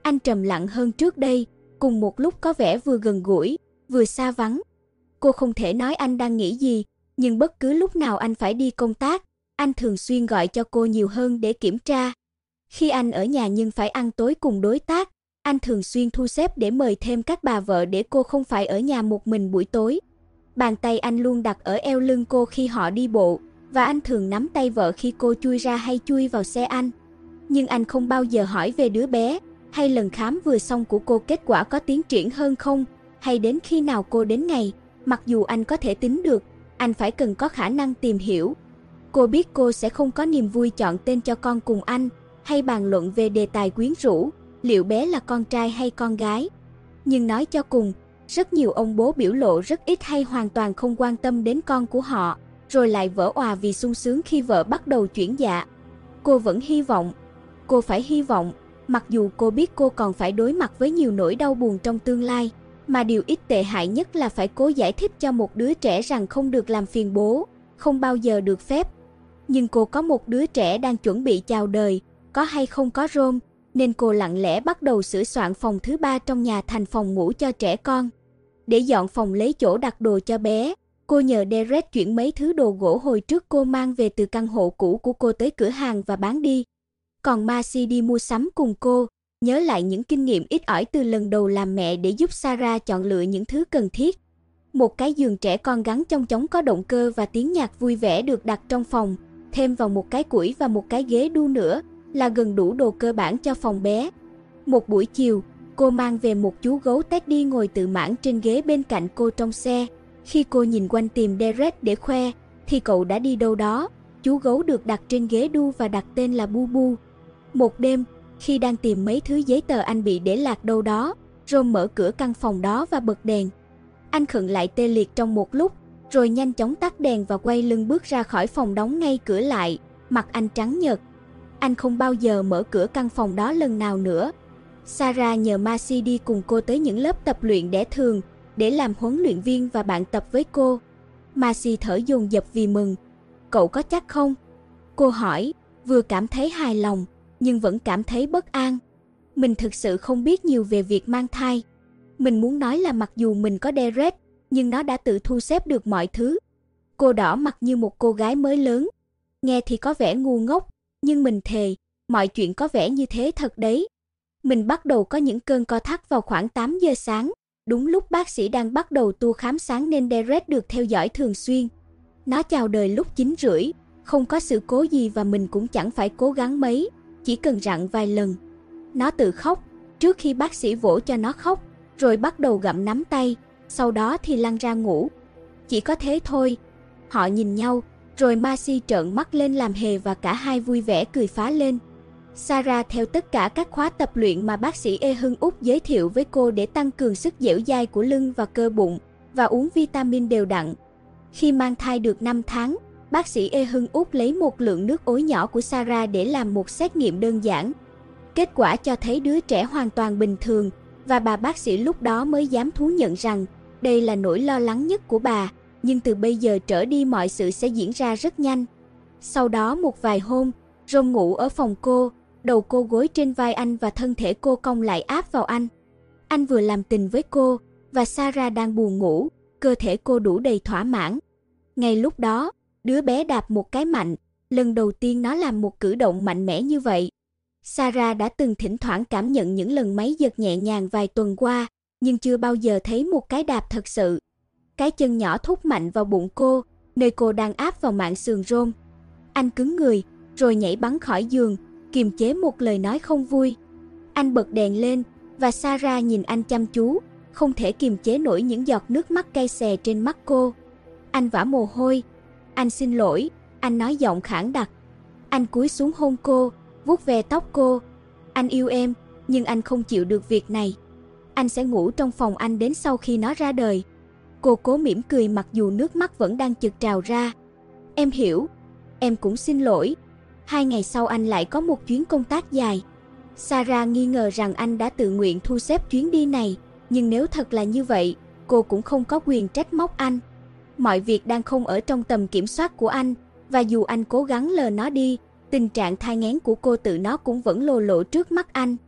Anh trầm lặng hơn trước đây, cùng một lúc có vẻ vừa gần gũi, vừa xa vắng. Cô không thể nói anh đang nghĩ gì, nhưng bất cứ lúc nào anh phải đi công tác, anh thường xuyên gọi cho cô nhiều hơn để kiểm tra. Khi anh ở nhà nhưng phải ăn tối cùng đối tác, anh thường xuyên thu xếp để mời thêm các bà vợ để cô không phải ở nhà một mình buổi tối. Bàn tay anh luôn đặt ở eo lưng cô khi họ đi bộ, và anh thường nắm tay vợ khi cô chui ra hay chui vào xe anh. Nhưng anh không bao giờ hỏi về đứa bé, hay lần khám vừa xong của cô kết quả có tiến triển hơn không, hay đến khi nào cô đến ngày. Mặc dù anh có thể tính được, anh phải cần có khả năng tìm hiểu. Cô biết cô sẽ không có niềm vui chọn tên cho con cùng anh, hay bàn luận về đề tài quyến rũ, liệu bé là con trai hay con gái. Nhưng nói cho cùng, rất nhiều ông bố biểu lộ rất ít hay hoàn toàn không quan tâm đến con của họ, rồi lại vỡ òa vì sung sướng khi vợ bắt đầu chuyển dạ. Cô vẫn hy vọng, cô phải hy vọng, mặc dù cô biết cô còn phải đối mặt với nhiều nỗi đau buồn trong tương lai, mà điều ít tệ hại nhất là phải cố giải thích cho một đứa trẻ rằng không được làm phiền bố, không bao giờ được phép. Nhưng cô có một đứa trẻ đang chuẩn bị chào đời, có hay không có rôm, nên cô lặng lẽ bắt đầu sửa soạn phòng thứ 3 trong nhà thành phòng ngủ cho trẻ con. Để dọn phòng lấy chỗ đặt đồ cho bé, cô nhờ Derek chuyển mấy thứ đồ gỗ hồi trước cô mang về từ căn hộ cũ của cô tới cửa hàng và bán đi. Còn Marcy đi mua sắm cùng cô, nhớ lại những kinh nghiệm ít ỏi từ lần đầu làm mẹ để giúp Sarah chọn lựa những thứ cần thiết. Một cái giường trẻ con gắn chong chóng có động cơ và tiếng nhạc vui vẻ được đặt trong phòng, thêm vào một cái củi và một cái ghế đu nữa là gần đủ đồ cơ bản cho phòng bé. Một buổi chiều, cô mang về một chú gấu Teddy ngồi tự mãn trên ghế bên cạnh cô trong xe. Khi cô nhìn quanh tìm Derek để khoe, thì cậu đã đi đâu đó. Chú gấu được đặt trên ghế đu và đặt tên là Bubu. Một đêm, khi đang tìm mấy thứ giấy tờ anh bị để lạc đâu đó, Rome mở cửa căn phòng đó và bật đèn. Anh khựng lại tê liệt trong một lúc, rồi nhanh chóng tắt đèn và quay lưng bước ra khỏi phòng, đóng ngay cửa lại, mặt anh trắng nhợt. Anh không bao giờ mở cửa căn phòng đó lần nào nữa. Sarah nhờ Marcy đi cùng cô tới những lớp tập luyện đẻ thường để làm huấn luyện viên và bạn tập với cô. Marcy thở dồn dập vì mừng. Cậu có chắc không? Cô hỏi, vừa cảm thấy hài lòng, nhưng vẫn cảm thấy bất an. Mình thực sự không biết nhiều về việc mang thai. Mình muốn nói là mặc dù mình có Derek, nhưng nó đã tự thu xếp được mọi thứ. Cô đỏ mặt như một cô gái mới lớn. Nghe thì có vẻ ngu ngốc, nhưng mình thề, mọi chuyện có vẻ như thế thật đấy. Mình bắt đầu có những cơn co thắt vào khoảng 8 giờ sáng, đúng lúc bác sĩ đang bắt đầu tour khám sáng nên Derek được theo dõi thường xuyên. Nó chào đời lúc 9 rưỡi, không có sự cố gì và mình cũng chẳng phải cố gắng mấy, chỉ cần rặn vài lần. Nó tự khóc, trước khi bác sĩ vỗ cho nó khóc, rồi bắt đầu gặm nắm tay, sau đó thì lăn ra ngủ. Chỉ có thế thôi. Họ nhìn nhau, rồi Marcy trợn mắt lên làm hề và cả hai vui vẻ cười phá lên. Sarah theo tất cả các khóa tập luyện mà bác sĩ E Hưng Úc giới thiệu với cô để tăng cường sức dẻo dai của lưng và cơ bụng, và uống vitamin đều đặn. Khi mang thai được 5 tháng, bác sĩ E Hưng Úc lấy một lượng nước ối nhỏ của Sarah để làm một xét nghiệm đơn giản. Kết quả cho thấy đứa trẻ hoàn toàn bình thường, và bà bác sĩ lúc đó mới dám thú nhận rằng đây là nỗi lo lắng nhất của bà, nhưng từ bây giờ trở đi mọi sự sẽ diễn ra rất nhanh. Sau đó một vài hôm, Rome ngủ ở phòng cô, đầu cô gối trên vai anh và thân thể cô cong lại áp vào anh. Anh vừa làm tình với cô, và Sarah đang buồn ngủ, cơ thể cô đủ đầy thỏa mãn. Ngay lúc đó, đứa bé đạp một cái mạnh, lần đầu tiên nó làm một cử động mạnh mẽ như vậy. Sarah đã từng thỉnh thoảng cảm nhận những lần máy giật nhẹ nhàng vài tuần qua, nhưng chưa bao giờ thấy một cái đạp thật sự. Cái chân nhỏ thúc mạnh vào bụng cô, nơi cô đang áp vào mạn sườn Rome. Anh cứng người, rồi nhảy bắn khỏi giường, kiềm chế một lời nói không vui. Anh bật đèn lên, và Sarah nhìn anh chăm chú, không thể kiềm chế nổi những giọt nước mắt cay xè trên mắt cô. Anh vã mồ hôi. Anh xin lỗi, anh nói giọng khản đặc. Anh cúi xuống hôn cô, vuốt ve tóc cô. Anh yêu em, nhưng anh không chịu được việc này. Anh sẽ ngủ trong phòng anh đến sau khi nó ra đời. Cô cố mỉm cười mặc dù nước mắt vẫn đang chực trào ra. Em hiểu. Em cũng xin lỗi. 2 ngày sau anh lại có một chuyến công tác dài. Sarah nghi ngờ rằng anh đã tự nguyện thu xếp chuyến đi này, nhưng nếu thật là như vậy, cô cũng không có quyền trách móc anh. Mọi việc đang không ở trong tầm kiểm soát của anh, và dù anh cố gắng lờ nó đi, tình trạng thai nghén của cô tự nó cũng vẫn lồ lộ trước mắt anh.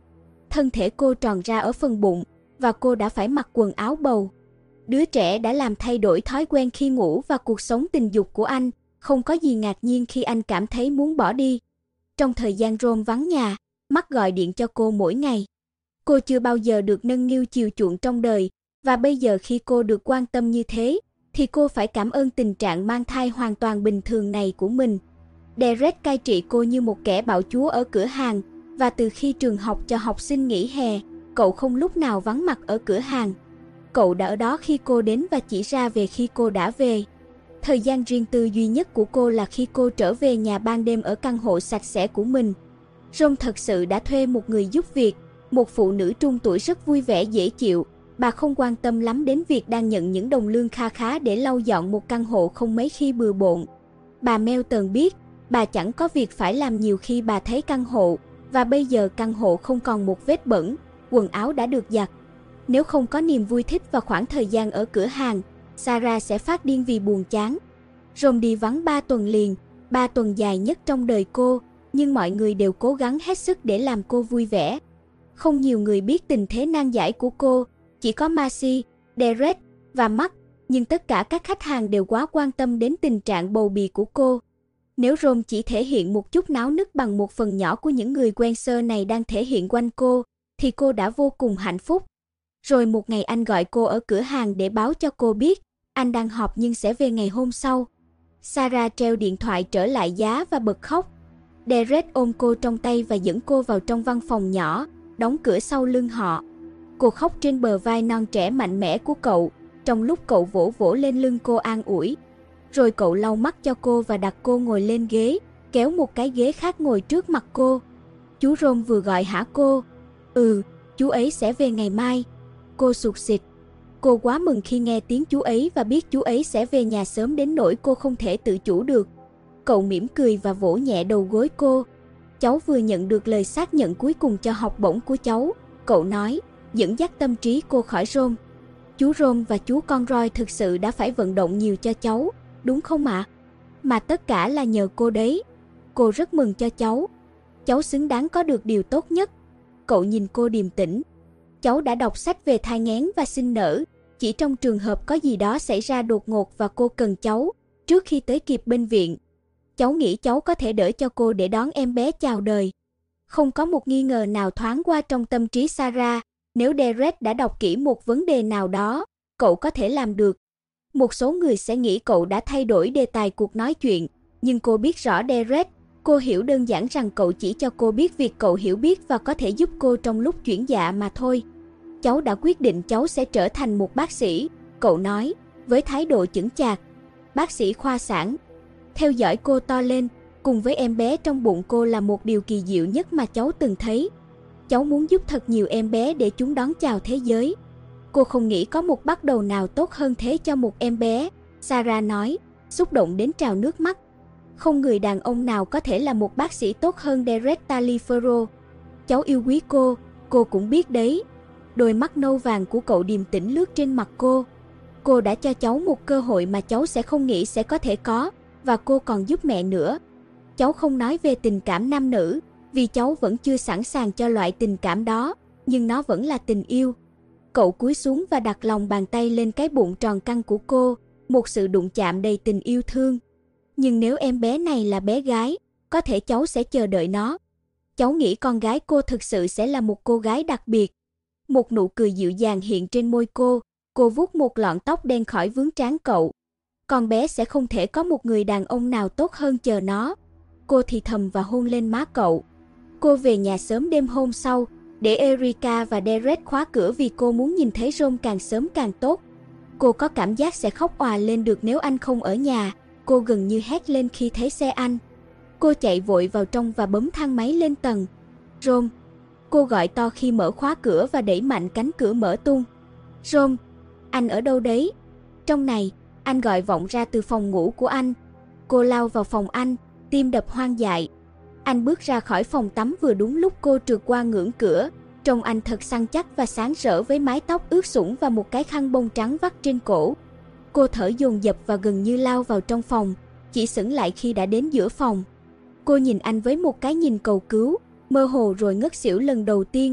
thân thể cô tròn ra ở phần bụng và cô đã phải mặc quần áo bầu. Đứa trẻ đã làm thay đổi thói quen khi ngủ và cuộc sống tình dục của anh, không có gì ngạc nhiên khi anh cảm thấy muốn bỏ đi. Trong thời gian Rome vắng nhà, Mark gọi điện cho cô mỗi ngày. Cô chưa bao giờ được nâng niu chiều chuộng trong đời, và bây giờ khi cô được quan tâm như thế, thì cô phải cảm ơn tình trạng mang thai hoàn toàn bình thường này của mình. Derek cai trị cô như một kẻ bạo chúa ở cửa hàng, và từ khi trường học cho học sinh nghỉ hè, cậu không lúc nào vắng mặt ở cửa hàng. Cậu đã ở đó khi cô đến và chỉ ra về khi cô đã về. Thời gian riêng tư duy nhất của cô là khi cô trở về nhà ban đêm ở căn hộ sạch sẽ của mình. Rome thật sự đã thuê một người giúp việc, một phụ nữ trung tuổi rất vui vẻ dễ chịu. Bà không quan tâm lắm đến việc đang nhận những đồng lương kha khá để lau dọn một căn hộ không mấy khi bừa bộn. Bà Melton biết, bà chẳng có việc phải làm nhiều khi bà thấy căn hộ, và bây giờ căn hộ không còn một vết bẩn, quần áo đã được giặt. Nếu không có niềm vui thích và khoảng thời gian ở cửa hàng, Sarah sẽ phát điên vì buồn chán. Rome đi vắng 3 tuần liền, 3 tuần dài nhất trong đời cô, nhưng mọi người đều cố gắng hết sức để làm cô vui vẻ. Không nhiều người biết tình thế nan giải của cô, chỉ có Marcy, Derek và Mark, nhưng tất cả các khách hàng đều quá quan tâm đến tình trạng bầu bì của cô. Nếu Rome chỉ thể hiện một chút náo nức bằng một phần nhỏ của những người quen sơ này đang thể hiện quanh cô, thì cô đã vô cùng hạnh phúc. Rồi một ngày anh gọi cô ở cửa hàng để báo cho cô biết, anh đang họp nhưng sẽ về ngày hôm sau. Sarah treo điện thoại trở lại giá và bật khóc. Derek ôm cô trong tay và dẫn cô vào trong văn phòng nhỏ, đóng cửa sau lưng họ. Cô khóc trên bờ vai non trẻ mạnh mẽ của cậu, trong lúc cậu vỗ vỗ lên lưng cô an ủi. Rồi cậu lau mắt cho cô và đặt cô ngồi lên ghế, kéo một cái ghế khác ngồi trước mặt cô. Chú Rome vừa gọi hả cô? Ừ, chú ấy sẽ về ngày mai. Cô sụt sịt. Cô quá mừng khi nghe tiếng chú ấy và biết chú ấy sẽ về nhà sớm đến nỗi cô không thể tự chủ được. Cậu mỉm cười và vỗ nhẹ đầu gối cô. Cháu vừa nhận được lời xác nhận cuối cùng cho học bổng của cháu, cậu nói, dẫn dắt tâm trí cô khỏi Rome. Chú Rome và chú Conroy thực sự đã phải vận động nhiều cho cháu, đúng không ạ? Mà tất cả là nhờ cô đấy. Cô rất mừng cho cháu. Cháu xứng đáng có được điều tốt nhất. Cậu nhìn cô điềm tĩnh. Cháu đã đọc sách về thai nghén và sinh nở, chỉ trong trường hợp có gì đó xảy ra đột ngột và cô cần cháu, trước khi tới kịp bệnh viện. Cháu nghĩ cháu có thể đỡ cho cô để đón em bé chào đời. Không có một nghi ngờ nào thoáng qua trong tâm trí Sarah, nếu Derek đã đọc kỹ một vấn đề nào đó, cậu có thể làm được. Một số người sẽ nghĩ cậu đã thay đổi đề tài cuộc nói chuyện, nhưng cô biết rõ Derek. Cô hiểu đơn giản rằng cậu chỉ cho cô biết việc cậu hiểu biết và có thể giúp cô trong lúc chuyển dạ mà thôi. Cháu đã quyết định cháu sẽ trở thành một bác sĩ, cậu nói, với thái độ chững chạc. Bác sĩ khoa sản. Theo dõi cô to lên, cùng với em bé trong bụng cô là một điều kỳ diệu nhất mà cháu từng thấy. Cháu muốn giúp thật nhiều em bé để chúng đón chào thế giới. Cô không nghĩ có một bắt đầu nào tốt hơn thế cho một em bé, Sarah nói, xúc động đến trào nước mắt. Không người đàn ông nào có thể là một bác sĩ tốt hơn Derek Taliaferro. Cháu yêu quý cô cũng biết đấy. Đôi mắt nâu vàng của cậu điềm tĩnh lướt trên mặt cô. Cô đã cho cháu một cơ hội mà cháu sẽ không nghĩ sẽ có thể có, và cô còn giúp mẹ nữa. Cháu không nói về tình cảm nam nữ, vì cháu vẫn chưa sẵn sàng cho loại tình cảm đó, nhưng nó vẫn là tình yêu. Cậu cúi xuống và đặt lòng bàn tay lên cái bụng tròn căng của cô, một sự đụng chạm đầy tình yêu thương. Nhưng nếu em bé này là bé gái, có thể cháu sẽ chờ đợi nó. Cháu nghĩ con gái cô thực sự sẽ là một cô gái đặc biệt. Một nụ cười dịu dàng hiện trên môi cô vuốt một lọn tóc đen khỏi vướng trán cậu. Con bé sẽ không thể có một người đàn ông nào tốt hơn chờ nó. Cô thì thầm và hôn lên má cậu. Cô về nhà sớm đêm hôm sau, để Erica và Derek khóa cửa vì cô muốn nhìn thấy Rome càng sớm càng tốt. Cô có cảm giác sẽ khóc òa lên được nếu anh không ở nhà. Cô gần như hét lên khi thấy xe anh. Cô chạy vội vào trong và bấm thang máy lên tầng. Rome. Cô gọi to khi mở khóa cửa và đẩy mạnh cánh cửa mở tung. Rome, anh ở đâu đấy? Trong này, anh gọi vọng ra từ phòng ngủ của anh. Cô lao vào phòng anh, tim đập hoang dại. Anh bước ra khỏi phòng tắm vừa đúng lúc cô trượt qua ngưỡng cửa. Trông anh thật săn chắc và sáng rỡ với mái tóc ướt sũng và một cái khăn bông trắng vắt trên cổ. Cô thở dồn dập và gần như lao vào trong phòng, chỉ sững lại khi đã đến giữa phòng. Cô nhìn anh với một cái nhìn cầu cứu, mơ hồ rồi ngất xỉu lần đầu tiên,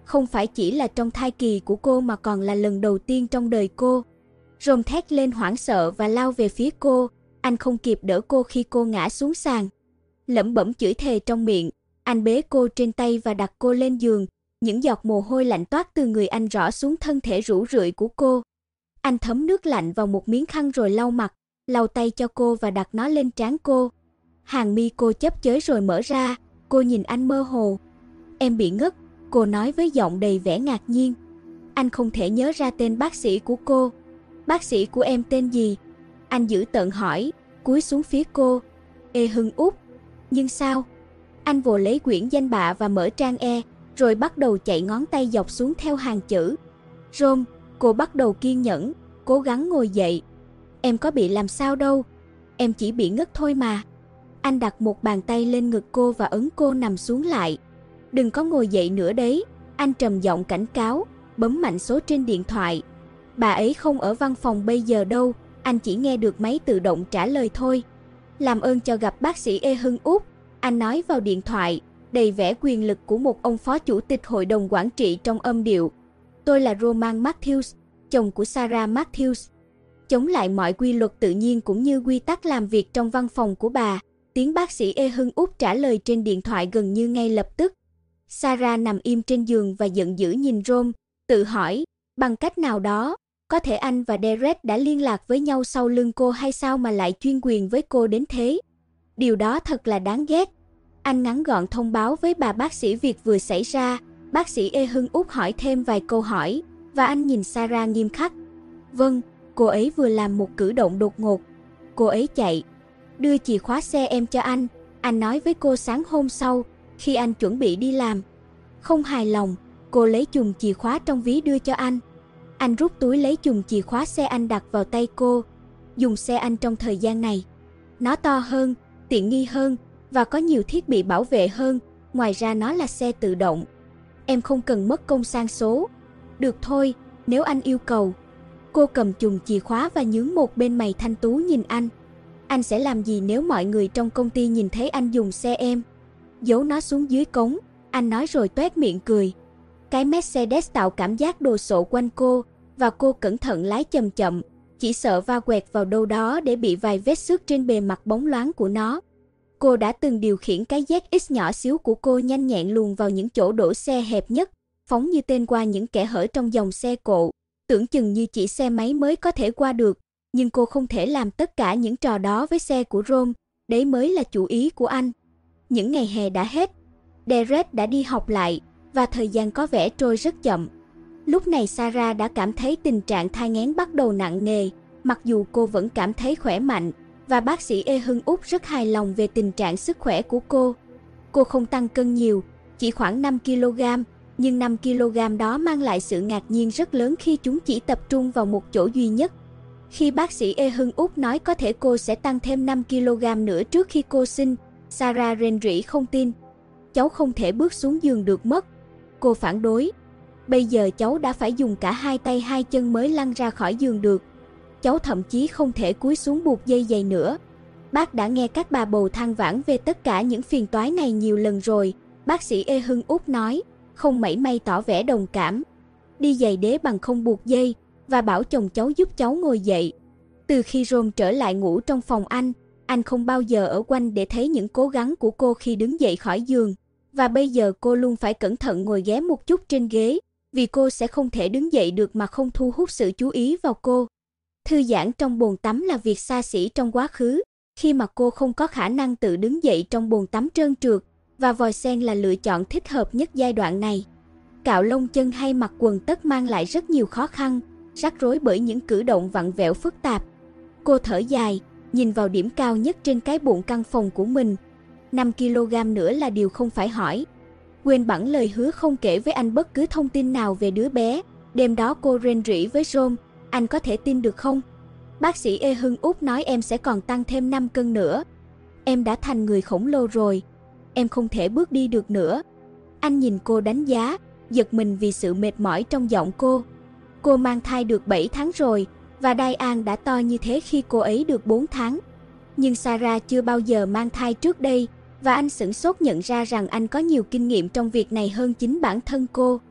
Không phải chỉ là trong thai kỳ của cô mà còn là lần đầu tiên trong đời cô. Rome thét lên hoảng sợ và lao về phía cô. Anh không kịp đỡ cô khi cô ngã xuống sàn. Lẩm bẩm chửi thề trong miệng, anh bế cô trên tay và đặt cô lên giường. Những giọt mồ hôi lạnh toát từ người anh rỏ xuống thân thể rũ rượi của cô. Anh thấm nước lạnh vào một miếng khăn rồi lau mặt, lau tay cho cô và đặt nó lên trán cô. Hàng mi cô chớp chới rồi mở ra, cô nhìn anh mơ hồ. Em bị ngất, cô nói với giọng đầy vẻ ngạc nhiên. Anh không thể nhớ ra tên bác sĩ của cô. Bác sĩ của em tên gì? Anh dữ tợn hỏi, cúi xuống phía cô. Hưng Úc. Nhưng sao? Anh vồ lấy quyển danh bạ và mở trang rồi bắt đầu chạy ngón tay dọc xuống theo hàng chữ. Rome, cô bắt đầu kiên nhẫn, cố gắng ngồi dậy. Em có bị làm sao đâu, em chỉ bị ngất thôi mà. Anh đặt một bàn tay lên ngực cô và ấn cô nằm xuống lại. Đừng có ngồi dậy nữa đấy, anh trầm giọng cảnh cáo, bấm mạnh số trên điện thoại. Bà ấy không ở văn phòng bây giờ đâu, anh chỉ nghe được máy tự động trả lời thôi. Làm ơn cho gặp bác sĩ Hưng Úc, anh nói vào điện thoại, đầy vẻ quyền lực của một ông phó chủ tịch hội đồng quản trị trong âm điệu. Tôi là Roman Matthews, chồng của Sarah Matthews. Chống lại mọi quy luật tự nhiên cũng như quy tắc làm việc trong văn phòng của bà, tiếng bác sĩ Hưng Úc trả lời trên điện thoại gần như ngay lập tức. Sarah nằm im trên giường và giận dữ nhìn Rome, tự hỏi, bằng cách nào đó, có thể anh và Derek đã liên lạc với nhau sau lưng cô hay sao mà lại chuyên quyền với cô đến thế? Điều đó thật là đáng ghét. Anh ngắn gọn thông báo với bà bác sĩ việc vừa xảy ra. Bác sĩ Hưng Úc hỏi thêm vài câu hỏi, và anh nhìn Sarah nghiêm khắc. Vâng, cô ấy vừa làm một cử động đột ngột. Cô ấy chạy. Đưa chìa khóa xe em cho anh nói với cô sáng hôm sau, khi anh chuẩn bị đi làm. Không hài lòng, cô lấy chùm chìa khóa trong ví đưa cho anh. Anh rút túi lấy chùm chìa khóa xe anh đặt vào tay cô. Dùng xe anh trong thời gian này. Nó to hơn, tiện nghi hơn, và có nhiều thiết bị bảo vệ hơn, ngoài ra nó là xe tự động. Em không cần mất công sang số. Được thôi, nếu anh yêu cầu. Cô cầm chùm chìa khóa và nhướng một bên mày thanh tú nhìn anh. Anh sẽ làm gì nếu mọi người trong công ty nhìn thấy anh dùng xe em? Giấu nó xuống dưới cống, anh nói rồi toét miệng cười. Cái Mercedes tạo cảm giác đồ sộ quanh cô, và cô cẩn thận lái chậm chậm, chỉ sợ va quẹt vào đâu đó để bị vài vết xước trên bề mặt bóng loáng của nó. Cô đã từng điều khiển cái ZX nhỏ xíu của cô nhanh nhẹn luồn vào những chỗ đổ xe hẹp nhất, phóng như tên qua những kẽ hở trong dòng xe cộ, tưởng chừng như chỉ xe máy mới có thể qua được, nhưng cô không thể làm tất cả những trò đó với xe của Rome, đấy mới là chủ ý của anh. Những ngày hè đã hết, Derek đã đi học lại, và thời gian có vẻ trôi rất chậm. Lúc này Sarah đã cảm thấy tình trạng thai nghén bắt đầu nặng nề, mặc dù cô vẫn cảm thấy khỏe mạnh, và bác sĩ Hưng Úc rất hài lòng về tình trạng sức khỏe của cô. Cô không tăng cân nhiều, chỉ khoảng 5 kg, nhưng 5 kg đó mang lại sự ngạc nhiên rất lớn khi chúng chỉ tập trung vào một chỗ duy nhất. Khi bác sĩ Hưng Úc nói có thể cô sẽ tăng thêm 5 kg nữa trước khi cô sinh, Sarah rên rỉ không tin. Cháu không thể bước xuống giường được mất. Cô phản đối. Bây giờ cháu đã phải dùng cả hai tay hai chân mới lăn ra khỏi giường được. Cháu thậm chí không thể cúi xuống buộc dây giày nữa. Bác đã nghe các bà bầu than vãn về tất cả những phiền toái này nhiều lần rồi, bác sĩ Hưng Úc nói, không mảy may tỏ vẻ đồng cảm. Đi giày đế bằng không buộc dây, và bảo chồng cháu giúp cháu ngồi dậy. Từ khi Rome trở lại ngủ trong phòng anh không bao giờ ở quanh để thấy những cố gắng của cô khi đứng dậy khỏi giường. Và bây giờ cô luôn phải cẩn thận ngồi ghé một chút trên ghế, vì cô sẽ không thể đứng dậy được mà không thu hút sự chú ý vào cô. Thư giãn trong bồn tắm là việc xa xỉ trong quá khứ, khi mà cô không có khả năng tự đứng dậy trong bồn tắm trơn trượt, và vòi sen là lựa chọn thích hợp nhất giai đoạn này. Cạo lông chân hay mặc quần tất mang lại rất nhiều khó khăn, rắc rối bởi những cử động vặn vẹo phức tạp. Cô thở dài, nhìn vào điểm cao nhất trên cái bụng căn phòng của mình. 5 kg nữa là điều không phải hỏi. Quên bẵng lời hứa không kể với anh bất cứ thông tin nào về đứa bé. Đêm đó cô rên rỉ với Rome, anh có thể tin được không? Bác sĩ Hưng Úc nói em sẽ còn tăng thêm 5 cân nữa. Em đã thành người khổng lồ rồi. Em không thể bước đi được nữa. Anh nhìn cô đánh giá, giật mình vì sự mệt mỏi trong giọng cô. Cô mang thai được 7 tháng rồi, và Diane đã to như thế khi cô ấy được 4 tháng. Nhưng Sarah chưa bao giờ mang thai trước đây, và anh sửng sốt nhận ra rằng anh có nhiều kinh nghiệm trong việc này hơn chính bản thân cô.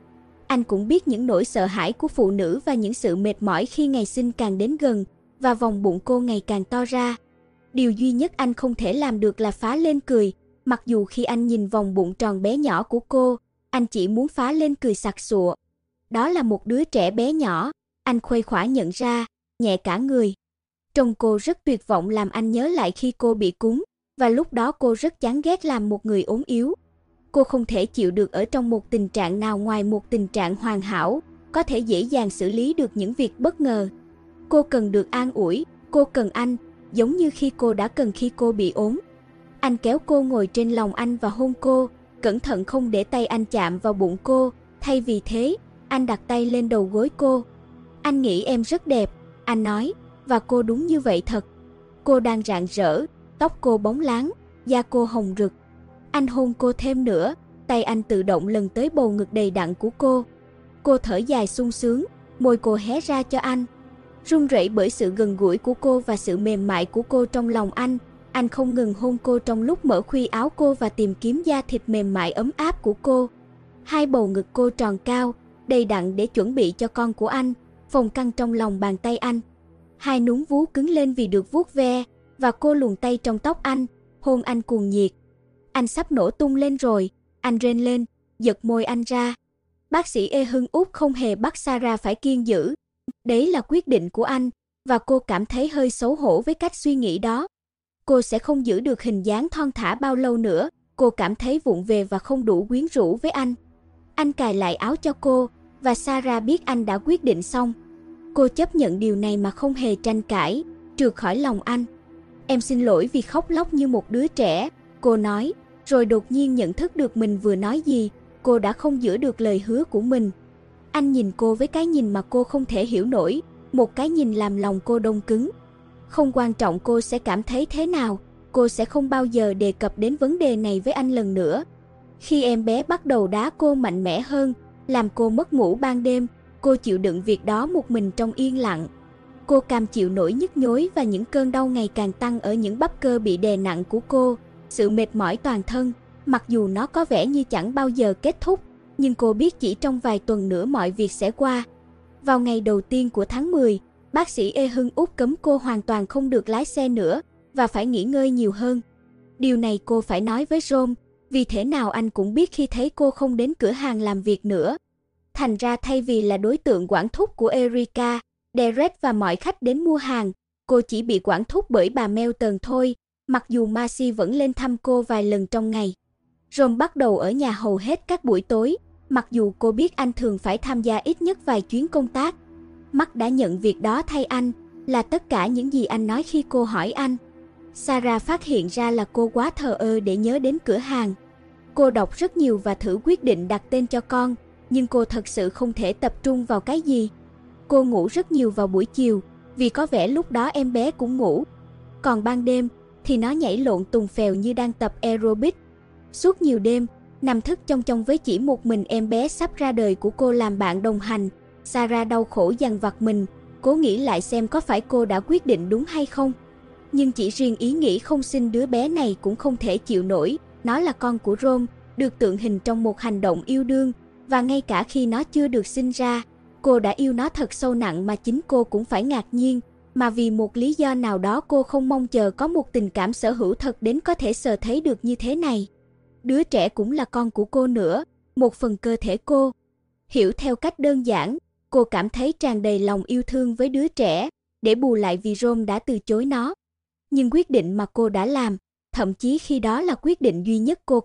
Anh cũng biết những nỗi sợ hãi của phụ nữ và những sự mệt mỏi khi ngày sinh càng đến gần và vòng bụng cô ngày càng to ra. Điều duy nhất anh không thể làm được là phá lên cười, mặc dù khi anh nhìn vòng bụng tròn bé nhỏ của cô, anh chỉ muốn phá lên cười sặc sụa. Đó là một đứa trẻ bé nhỏ, anh khuây khỏa nhận ra, nhẹ cả người. Trông cô rất tuyệt vọng làm anh nhớ lại khi cô bị cúm, và lúc đó cô rất chán ghét làm một người ốm yếu. Cô không thể chịu được ở trong một tình trạng nào ngoài một tình trạng hoàn hảo, có thể dễ dàng xử lý được những việc bất ngờ. Cô cần được an ủi, cô cần anh, giống như khi cô đã cần khi cô bị ốm. Anh kéo cô ngồi trên lòng anh và hôn cô, cẩn thận không để tay anh chạm vào bụng cô, thay vì thế, anh đặt tay lên đầu gối cô. Anh nghĩ em rất đẹp, anh nói, và cô đúng như vậy thật. Cô đang rạng rỡ, tóc cô bóng láng, da cô hồng rực. Anh hôn cô thêm nữa, tay anh tự động lần tới bầu ngực đầy đặn của cô. Cô thở dài sung sướng, môi cô hé ra cho anh. Run rẩy bởi sự gần gũi của cô và sự mềm mại của cô trong lòng anh không ngừng hôn cô trong lúc mở khuy áo cô và tìm kiếm da thịt mềm mại ấm áp của cô. Hai bầu ngực cô tròn cao, đầy đặn để chuẩn bị cho con của anh, phồng căng trong lòng bàn tay anh. Hai núm vú cứng lên vì được vuốt ve, và cô luồn tay trong tóc anh, hôn anh cuồng nhiệt. Anh sắp nổ tung lên rồi, anh rên lên, giật môi anh ra. Bác sĩ E Hưng Úc không hề bắt Sarah phải kiêng giữ. Đấy là quyết định của anh, và cô cảm thấy hơi xấu hổ với cách suy nghĩ đó. Cô sẽ không giữ được hình dáng thon thả bao lâu nữa, cô cảm thấy vụng về và không đủ quyến rũ với anh. Anh cài lại áo cho cô, và Sarah biết anh đã quyết định xong. Cô chấp nhận điều này mà không hề tranh cãi, trượt khỏi lòng anh. Em xin lỗi vì khóc lóc như một đứa trẻ, cô nói, rồi đột nhiên nhận thức được mình vừa nói gì, cô đã không giữ được lời hứa của mình. Anh nhìn cô với cái nhìn mà cô không thể hiểu nổi, một cái nhìn làm lòng cô đông cứng. Không quan trọng cô sẽ cảm thấy thế nào, cô sẽ không bao giờ đề cập đến vấn đề này với anh lần nữa. Khi em bé bắt đầu đá cô mạnh mẽ hơn, làm cô mất ngủ ban đêm, cô chịu đựng việc đó một mình trong yên lặng. Cô cam chịu nỗi nhức nhối và những cơn đau ngày càng tăng ở những bắp cơ bị đè nặng của cô, sự mệt mỏi toàn thân, mặc dù nó có vẻ như chẳng bao giờ kết thúc, nhưng cô biết chỉ trong vài tuần nữa mọi việc sẽ qua. Vào ngày đầu tiên của tháng 10, bác sĩ E Hưng Úc cấm cô hoàn toàn không được lái xe nữa và phải nghỉ ngơi nhiều hơn. Điều này cô phải nói với Rom, vì thế nào anh cũng biết khi thấy cô không đến cửa hàng làm việc nữa. Thành ra thay vì là đối tượng quản thúc của Erica, Derek và mọi khách đến mua hàng, cô chỉ bị quản thúc bởi bà Melton thôi, mặc dù Marcy vẫn lên thăm cô vài lần trong ngày. Rom bắt đầu ở nhà hầu hết các buổi tối, mặc dù cô biết anh thường phải tham gia ít nhất vài chuyến công tác. Mark đã nhận việc đó thay anh, là tất cả những gì anh nói khi cô hỏi anh. Sarah phát hiện ra là cô quá thờ ơ để nhớ đến cửa hàng. Cô đọc rất nhiều và thử quyết định đặt tên cho con, nhưng cô thật sự không thể tập trung vào cái gì. Cô ngủ rất nhiều vào buổi chiều, vì có vẻ lúc đó em bé cũng ngủ. Còn ban đêm, thì nó nhảy lộn tùng phèo như đang tập aerobic. Suốt nhiều đêm, nằm thức chong chong với chỉ một mình em bé sắp ra đời của cô làm bạn đồng hành, Sarah đau khổ dằn vặt mình, cố nghĩ lại xem có phải cô đã quyết định đúng hay không. Nhưng chỉ riêng ý nghĩ không sinh đứa bé này cũng không thể chịu nổi, nó là con của Rom, được tượng hình trong một hành động yêu đương, và ngay cả khi nó chưa được sinh ra, cô đã yêu nó thật sâu nặng mà chính cô cũng phải ngạc nhiên, mà vì một lý do nào đó cô không mong chờ có một tình cảm sở hữu thật đến có thể sờ thấy được như thế này. Đứa trẻ cũng là con của cô nữa, một phần cơ thể cô. Hiểu theo cách đơn giản, cô cảm thấy tràn đầy lòng yêu thương với đứa trẻ, để bù lại vì Rom đã từ chối nó. Nhưng quyết định mà cô đã làm, thậm chí khi đó là quyết định duy nhất cô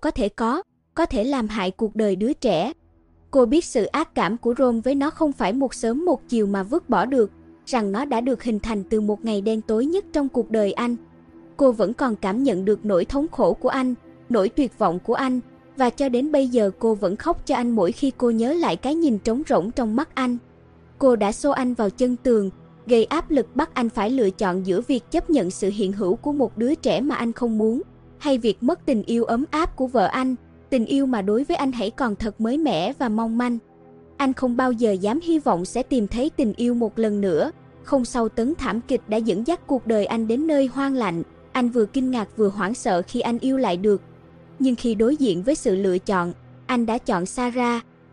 có thể làm hại cuộc đời đứa trẻ. Cô biết sự ác cảm của Rom với nó không phải một sớm một chiều mà vứt bỏ được, rằng nó đã được hình thành từ một ngày đen tối nhất trong cuộc đời anh. Cô vẫn còn cảm nhận được nỗi thống khổ của anh, nỗi tuyệt vọng của anh, và cho đến bây giờ cô vẫn khóc cho anh mỗi khi cô nhớ lại cái nhìn trống rỗng trong mắt anh. Cô đã xô anh vào chân tường, gây áp lực bắt anh phải lựa chọn giữa việc chấp nhận sự hiện hữu của một đứa trẻ mà anh không muốn, hay việc mất tình yêu ấm áp của vợ anh, tình yêu mà đối với anh hãy còn thật mới mẻ và mong manh. Anh không bao giờ dám hy vọng sẽ tìm thấy tình yêu một lần nữa, không sau tấn thảm kịch đã dẫn dắt cuộc đời anh đến nơi hoang lạnh. Anh vừa kinh ngạc vừa hoảng sợ khi anh yêu lại được. Nhưng khi đối diện với sự lựa chọn, anh đã chọn Sarah,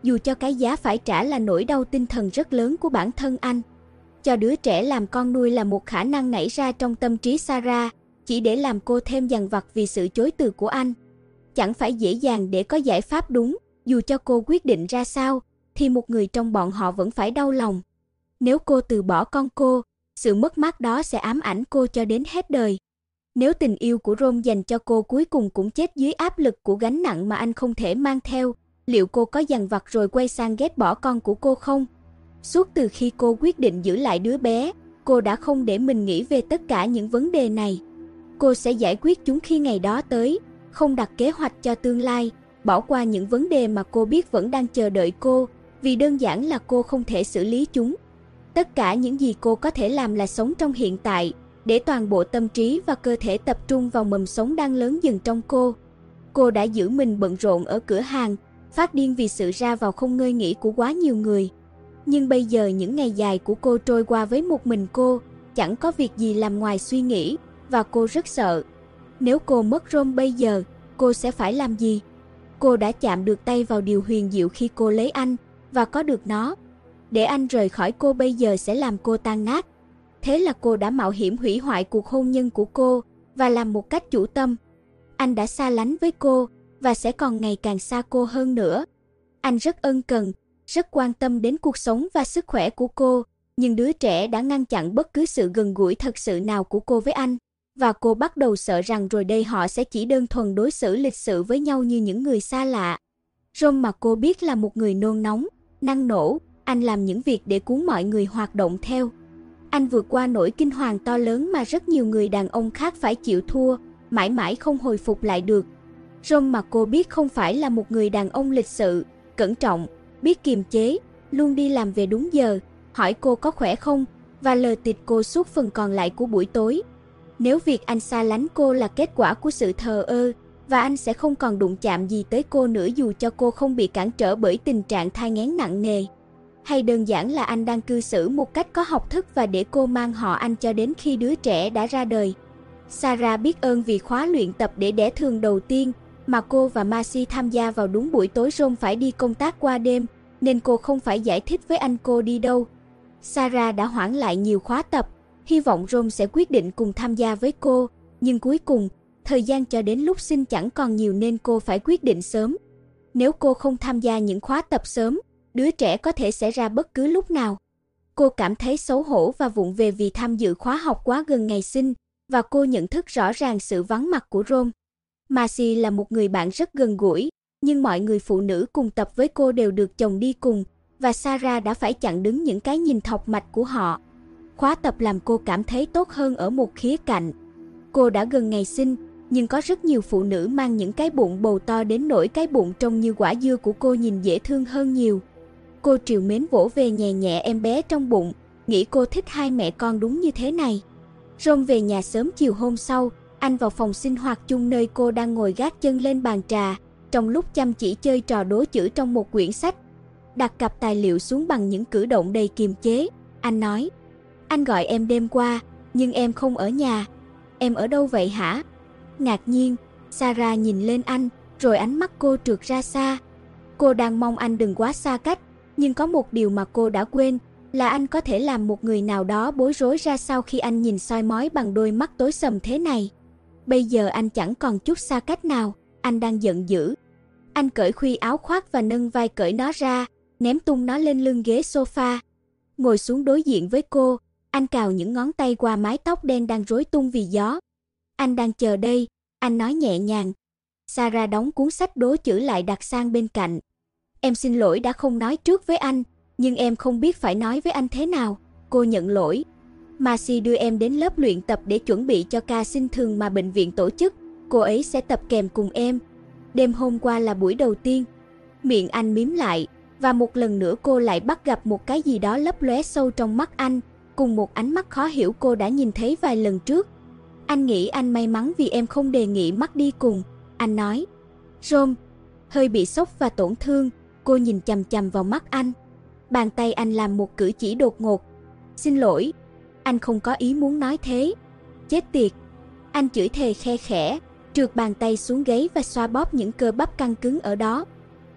dù cho cái giá phải trả là nỗi đau tinh thần rất lớn của bản thân anh. Cho đứa trẻ làm con nuôi là một khả năng nảy ra trong tâm trí Sarah, chỉ để làm cô thêm dằn vặt vì sự chối từ của anh. Chẳng phải dễ dàng để có giải pháp đúng, dù cho cô quyết định ra sao, thì một người trong bọn họ vẫn phải đau lòng. Nếu cô từ bỏ con cô, sự mất mát đó sẽ ám ảnh cô cho đến hết đời. Nếu tình yêu của Rome dành cho cô cuối cùng cũng chết dưới áp lực của gánh nặng mà anh không thể mang theo, liệu cô có dằn vặt rồi quay sang ghét bỏ con của cô không? Suốt từ khi cô quyết định giữ lại đứa bé, cô đã không để mình nghĩ về tất cả những vấn đề này. Cô sẽ giải quyết chúng khi ngày đó tới, không đặt kế hoạch cho tương lai, bỏ qua những vấn đề mà cô biết vẫn đang chờ đợi cô, vì đơn giản là cô không thể xử lý chúng. Tất cả những gì cô có thể làm là sống trong hiện tại, để toàn bộ tâm trí và cơ thể tập trung vào mầm sống đang lớn dần trong cô. Cô đã giữ mình bận rộn ở cửa hàng, phát điên vì sự ra vào không ngơi nghỉ của quá nhiều người. Nhưng bây giờ những ngày dài của cô trôi qua với một mình cô, chẳng có việc gì làm ngoài suy nghĩ, và cô rất sợ. Nếu cô mất Rome bây giờ, cô sẽ phải làm gì? Cô đã chạm được tay vào điều huyền diệu khi cô lấy anh, và có được nó. Để anh rời khỏi cô bây giờ sẽ làm cô tan nát. Thế là cô đã mạo hiểm hủy hoại cuộc hôn nhân của cô, và làm một cách chủ tâm. Anh đã xa lánh với cô, và sẽ còn ngày càng xa cô hơn nữa. Anh rất ân cần, rất quan tâm đến cuộc sống và sức khỏe của cô, nhưng đứa trẻ đã ngăn chặn bất cứ sự gần gũi thật sự nào của cô với anh. Và cô bắt đầu sợ rằng rồi đây họ sẽ chỉ đơn thuần đối xử lịch sự với nhau như những người xa lạ. Rome mà cô biết là một người nôn nóng, năng nổ, anh làm những việc để cuốn mọi người hoạt động theo. Anh vượt qua nỗi kinh hoàng to lớn mà rất nhiều người đàn ông khác phải chịu thua, mãi mãi không hồi phục lại được. Rome mà cô biết không phải là một người đàn ông lịch sự, cẩn trọng, biết kiềm chế, luôn đi làm về đúng giờ, hỏi cô có khỏe không, và lờ tịt cô suốt phần còn lại của buổi tối. Nếu việc anh xa lánh cô là kết quả của sự thờ ơ, và anh sẽ không còn đụng chạm gì tới cô nữa dù cho cô không bị cản trở bởi tình trạng thai nghén nặng nề. Hay đơn giản là anh đang cư xử một cách có học thức và để cô mang họ anh cho đến khi đứa trẻ đã ra đời. Sarah biết ơn vì khóa luyện tập để đẻ thường đầu tiên mà cô và Marcy tham gia vào đúng buổi tối Rome phải đi công tác qua đêm, nên cô không phải giải thích với anh cô đi đâu. Sarah đã hoãn lại nhiều khóa tập, hy vọng Rome sẽ quyết định cùng tham gia với cô, nhưng cuối cùng, thời gian cho đến lúc sinh chẳng còn nhiều nên cô phải quyết định sớm. Nếu cô không tham gia những khóa tập sớm, đứa trẻ có thể xảy ra bất cứ lúc nào. Cô cảm thấy xấu hổ và vụng về vì tham dự khóa học quá gần ngày sinh, và cô nhận thức rõ ràng sự vắng mặt của Rome. Marcy là một người bạn rất gần gũi, nhưng mọi người phụ nữ cùng tập với cô đều được chồng đi cùng, và Sarah đã phải chặn đứng những cái nhìn thọc mạch của họ. Khóa tập làm cô cảm thấy tốt hơn ở một khía cạnh. Cô đã gần ngày sinh, nhưng có rất nhiều phụ nữ mang những cái bụng bầu to đến nỗi cái bụng trông như quả dưa của cô nhìn dễ thương hơn nhiều. Cô trìu mến vỗ về nhẹ nhẹ em bé trong bụng, nghĩ cô thích hai mẹ con đúng như thế này. Rome về nhà sớm chiều hôm sau, anh vào phòng sinh hoạt chung nơi cô đang ngồi gác chân lên bàn trà, trong lúc chăm chỉ chơi trò đố chữ trong một quyển sách. Đặt cặp tài liệu xuống bằng những cử động đầy kiềm chế, anh nói: "Anh gọi em đêm qua, nhưng em không ở nhà. Em ở đâu vậy hả?" Ngạc nhiên, Sarah nhìn lên anh, rồi ánh mắt cô trượt ra xa. Cô đang mong anh đừng quá xa cách, nhưng có một điều mà cô đã quên, là anh có thể làm một người nào đó bối rối ra sao khi anh nhìn soi mói bằng đôi mắt tối sầm thế này. Bây giờ anh chẳng còn chút xa cách nào, anh đang giận dữ. Anh cởi khuy áo khoác và nâng vai cởi nó ra, ném tung nó lên lưng ghế sofa. Ngồi xuống đối diện với cô, anh cào những ngón tay qua mái tóc đen đang rối tung vì gió. "Anh đang chờ đây," anh nói nhẹ nhàng. Sarah đóng cuốn sách đố chữ lại đặt sang bên cạnh. "Em xin lỗi đã không nói trước với anh, nhưng em không biết phải nói với anh thế nào." Cô nhận lỗi. "Marcy đưa em đến lớp luyện tập để chuẩn bị cho ca sinh thường mà bệnh viện tổ chức. Cô ấy sẽ tập kèm cùng em. Đêm hôm qua là buổi đầu tiên." Miệng anh mím lại, và một lần nữa cô lại bắt gặp một cái gì đó lấp lóe sâu trong mắt anh, cùng một ánh mắt khó hiểu cô đã nhìn thấy vài lần trước. "Anh nghĩ anh may mắn vì em không đề nghị Mark đi cùng," anh nói. Rome hơi bị sốc và tổn thương, cô nhìn chằm chằm vào mắt anh. Bàn tay anh làm một cử chỉ đột ngột. "Xin lỗi, anh không có ý muốn nói thế." "Chết tiệt." Anh chửi thề khe khẽ, trượt bàn tay xuống gáy và xoa bóp những cơ bắp căng cứng ở đó.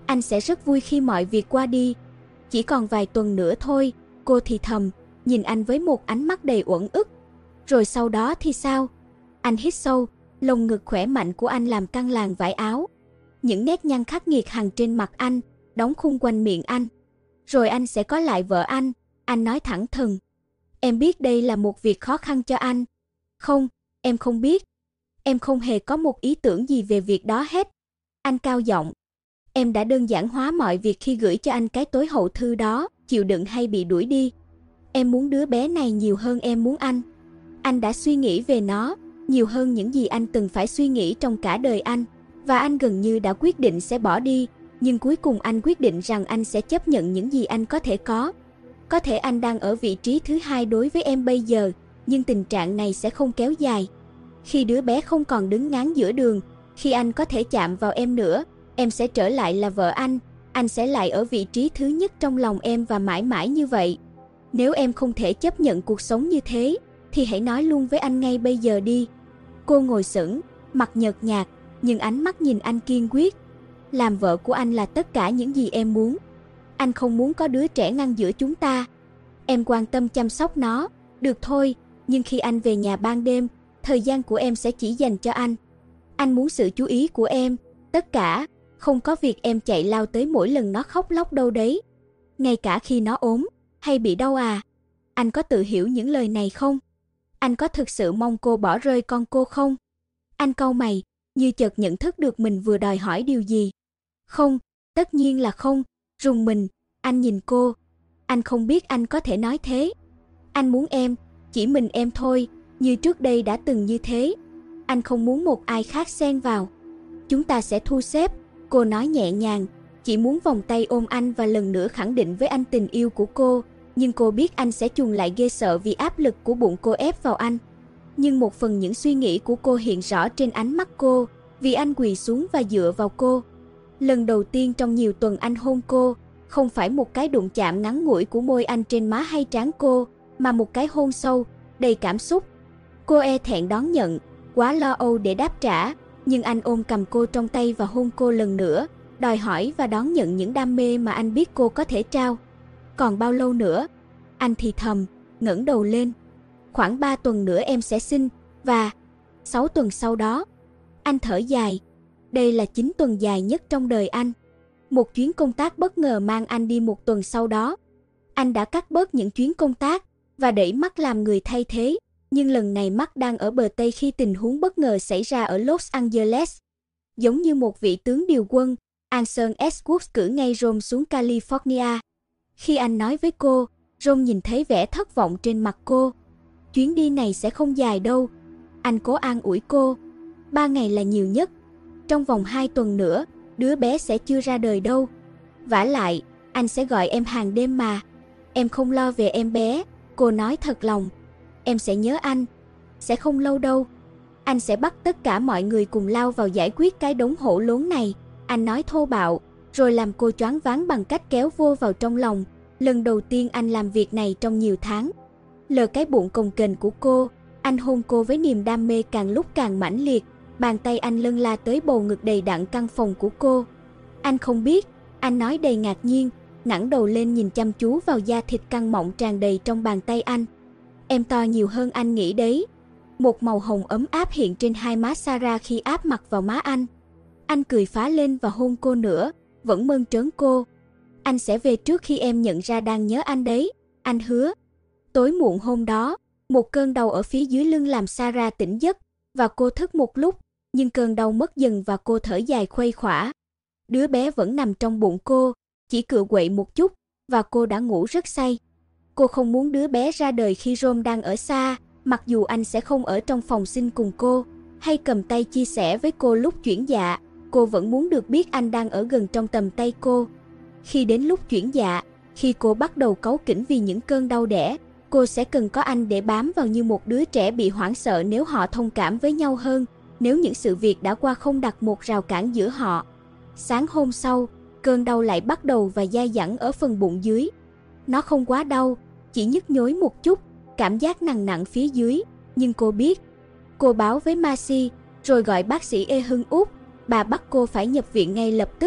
Anh sẽ rất vui khi mọi việc qua đi. Chỉ còn vài tuần nữa thôi, cô thì thầm, nhìn anh với một ánh mắt đầy uẩn ức. Rồi sau đó thì sao? Anh hít sâu, lồng ngực khỏe mạnh của anh làm căng làn vải áo. Những nét nhăn khắc nghiệt hằn trên mặt anh, đóng khung quanh miệng anh. Rồi anh sẽ có lại vợ anh nói thẳng thừng. Em biết đây là một việc khó khăn cho anh. Không, em không biết. Em không hề có một ý tưởng gì về việc đó hết. Anh cao giọng. Em đã đơn giản hóa mọi việc khi gửi cho anh cái tối hậu thư đó, chịu đựng hay bị đuổi đi. Em muốn đứa bé này nhiều hơn em muốn anh. Anh đã suy nghĩ về nó, nhiều hơn những gì anh từng phải suy nghĩ trong cả đời anh. Và anh gần như đã quyết định sẽ bỏ đi, nhưng cuối cùng anh quyết định rằng anh sẽ chấp nhận những gì anh có thể có. Có thể anh đang ở vị trí thứ hai đối với em bây giờ, nhưng tình trạng này sẽ không kéo dài. Khi đứa bé không còn đứng ngán giữa đường, khi anh có thể chạm vào em nữa, em sẽ trở lại là vợ anh sẽ lại ở vị trí thứ nhất trong lòng em và mãi mãi như vậy. Nếu em không thể chấp nhận cuộc sống như thế, thì hãy nói luôn với anh ngay bây giờ đi. Cô ngồi sững, mặt nhợt nhạt, nhưng ánh mắt nhìn anh kiên quyết. Làm vợ của anh là tất cả những gì em muốn. Anh không muốn có đứa trẻ ngăn giữa chúng ta. Em quan tâm chăm sóc nó, được thôi, nhưng khi anh về nhà ban đêm, thời gian của em sẽ chỉ dành cho anh. Anh muốn sự chú ý của em, tất cả, không có việc em chạy lao tới mỗi lần nó khóc lóc đâu đấy. Ngay cả khi nó ốm, hay bị đau à. Anh có tự hiểu những lời này không? Anh có thực sự mong cô bỏ rơi con cô không? Anh cau mày, như chợt nhận thức được mình vừa đòi hỏi điều gì. Không, tất nhiên là không. Rùng mình, anh nhìn cô. Anh không biết anh có thể nói thế. Anh muốn em, chỉ mình em thôi, như trước đây đã từng như thế. Anh không muốn một ai khác xen vào. Chúng ta sẽ thu xếp, cô nói nhẹ nhàng, chỉ muốn vòng tay ôm anh và lần nữa khẳng định với anh tình yêu của cô. Nhưng cô biết anh sẽ chùng lại ghê sợ vì áp lực của bụng cô ép vào anh. Nhưng một phần những suy nghĩ của cô hiện rõ trên ánh mắt cô, vì anh quỳ xuống và dựa vào cô. Lần đầu tiên trong nhiều tuần anh hôn cô, không phải một cái đụng chạm ngắn ngủi của môi anh trên má hay trán cô, mà một cái hôn sâu, đầy cảm xúc. Cô e thẹn đón nhận, quá lo âu để đáp trả, nhưng anh ôm cầm cô trong tay và hôn cô lần nữa, đòi hỏi và đón nhận những đam mê mà anh biết cô có thể trao. Còn bao lâu nữa? Anh thì thầm, ngẩng đầu lên. Khoảng 3 tuần nữa em sẽ sinh, và 6 tuần sau đó. Anh thở dài. Đây là 9 tuần dài nhất trong đời anh. Một chuyến công tác bất ngờ mang anh đi một tuần sau đó. Anh đã cắt bớt những chuyến công tác và đẩy Mark làm người thay thế, nhưng lần này Mark đang ở bờ Tây khi tình huống bất ngờ xảy ra ở Los Angeles. Giống như một vị tướng điều quân, Anson Edwards cử ngay Rome xuống California. Khi anh nói với cô, Rome nhìn thấy vẻ thất vọng trên mặt cô. Chuyến đi này sẽ không dài đâu. Anh cố an ủi cô. 3 ngày là nhiều nhất. Trong vòng 2 tuần nữa, đứa bé sẽ chưa ra đời đâu. Vả lại, anh sẽ gọi em hàng đêm mà. Em không lo về em bé, cô nói thật lòng. Em sẽ nhớ anh. Sẽ không lâu đâu. Anh sẽ bắt tất cả mọi người cùng lao vào giải quyết cái đống hỗn lốn này. Anh nói thô bạo, rồi làm cô choáng váng bằng cách kéo vô vào trong lòng. Lần đầu tiên anh làm việc này trong nhiều tháng. Lờ cái bụng cồng kềnh của cô, anh hôn cô với niềm đam mê càng lúc càng mãnh liệt. Bàn tay anh lân la tới bầu ngực đầy đặn căn phòng của cô. Anh không biết, anh nói đầy ngạc nhiên, ngẩng đầu lên nhìn chăm chú vào da thịt căng mọng tràn đầy trong bàn tay anh. Em to nhiều hơn anh nghĩ đấy. Một màu hồng ấm áp hiện trên hai má Sarah khi áp mặt vào má anh. Anh cười phá lên và hôn cô nữa, vẫn mơn trớn cô. Anh sẽ về trước khi em nhận ra đang nhớ anh đấy, anh hứa. Tối muộn hôm đó, một cơn đau ở phía dưới lưng làm Sarah tỉnh giấc, và cô thức một lúc, nhưng cơn đau mất dần và cô thở dài khuây khỏa. Đứa bé vẫn nằm trong bụng cô, chỉ cựa quậy một chút, và cô đã ngủ rất say. Cô không muốn đứa bé ra đời khi Rome đang ở xa, mặc dù anh sẽ không ở trong phòng sinh cùng cô, hay cầm tay chia sẻ với cô lúc chuyển dạ, cô vẫn muốn được biết anh đang ở gần trong tầm tay cô. Khi đến lúc chuyển dạ, khi cô bắt đầu cáu kỉnh vì những cơn đau đẻ, cô sẽ cần có anh để bám vào như một đứa trẻ bị hoảng sợ nếu họ thông cảm với nhau hơn, nếu những sự việc đã qua không đặt một rào cản giữa họ. Sáng hôm sau, cơn đau lại bắt đầu và dai dẳng ở phần bụng dưới. Nó không quá đau, chỉ nhức nhối một chút, cảm giác nặng nặng phía dưới, nhưng cô biết. Cô báo với Marcy, rồi gọi bác sĩ E Hưng Úc, bà bắt cô phải nhập viện ngay lập tức.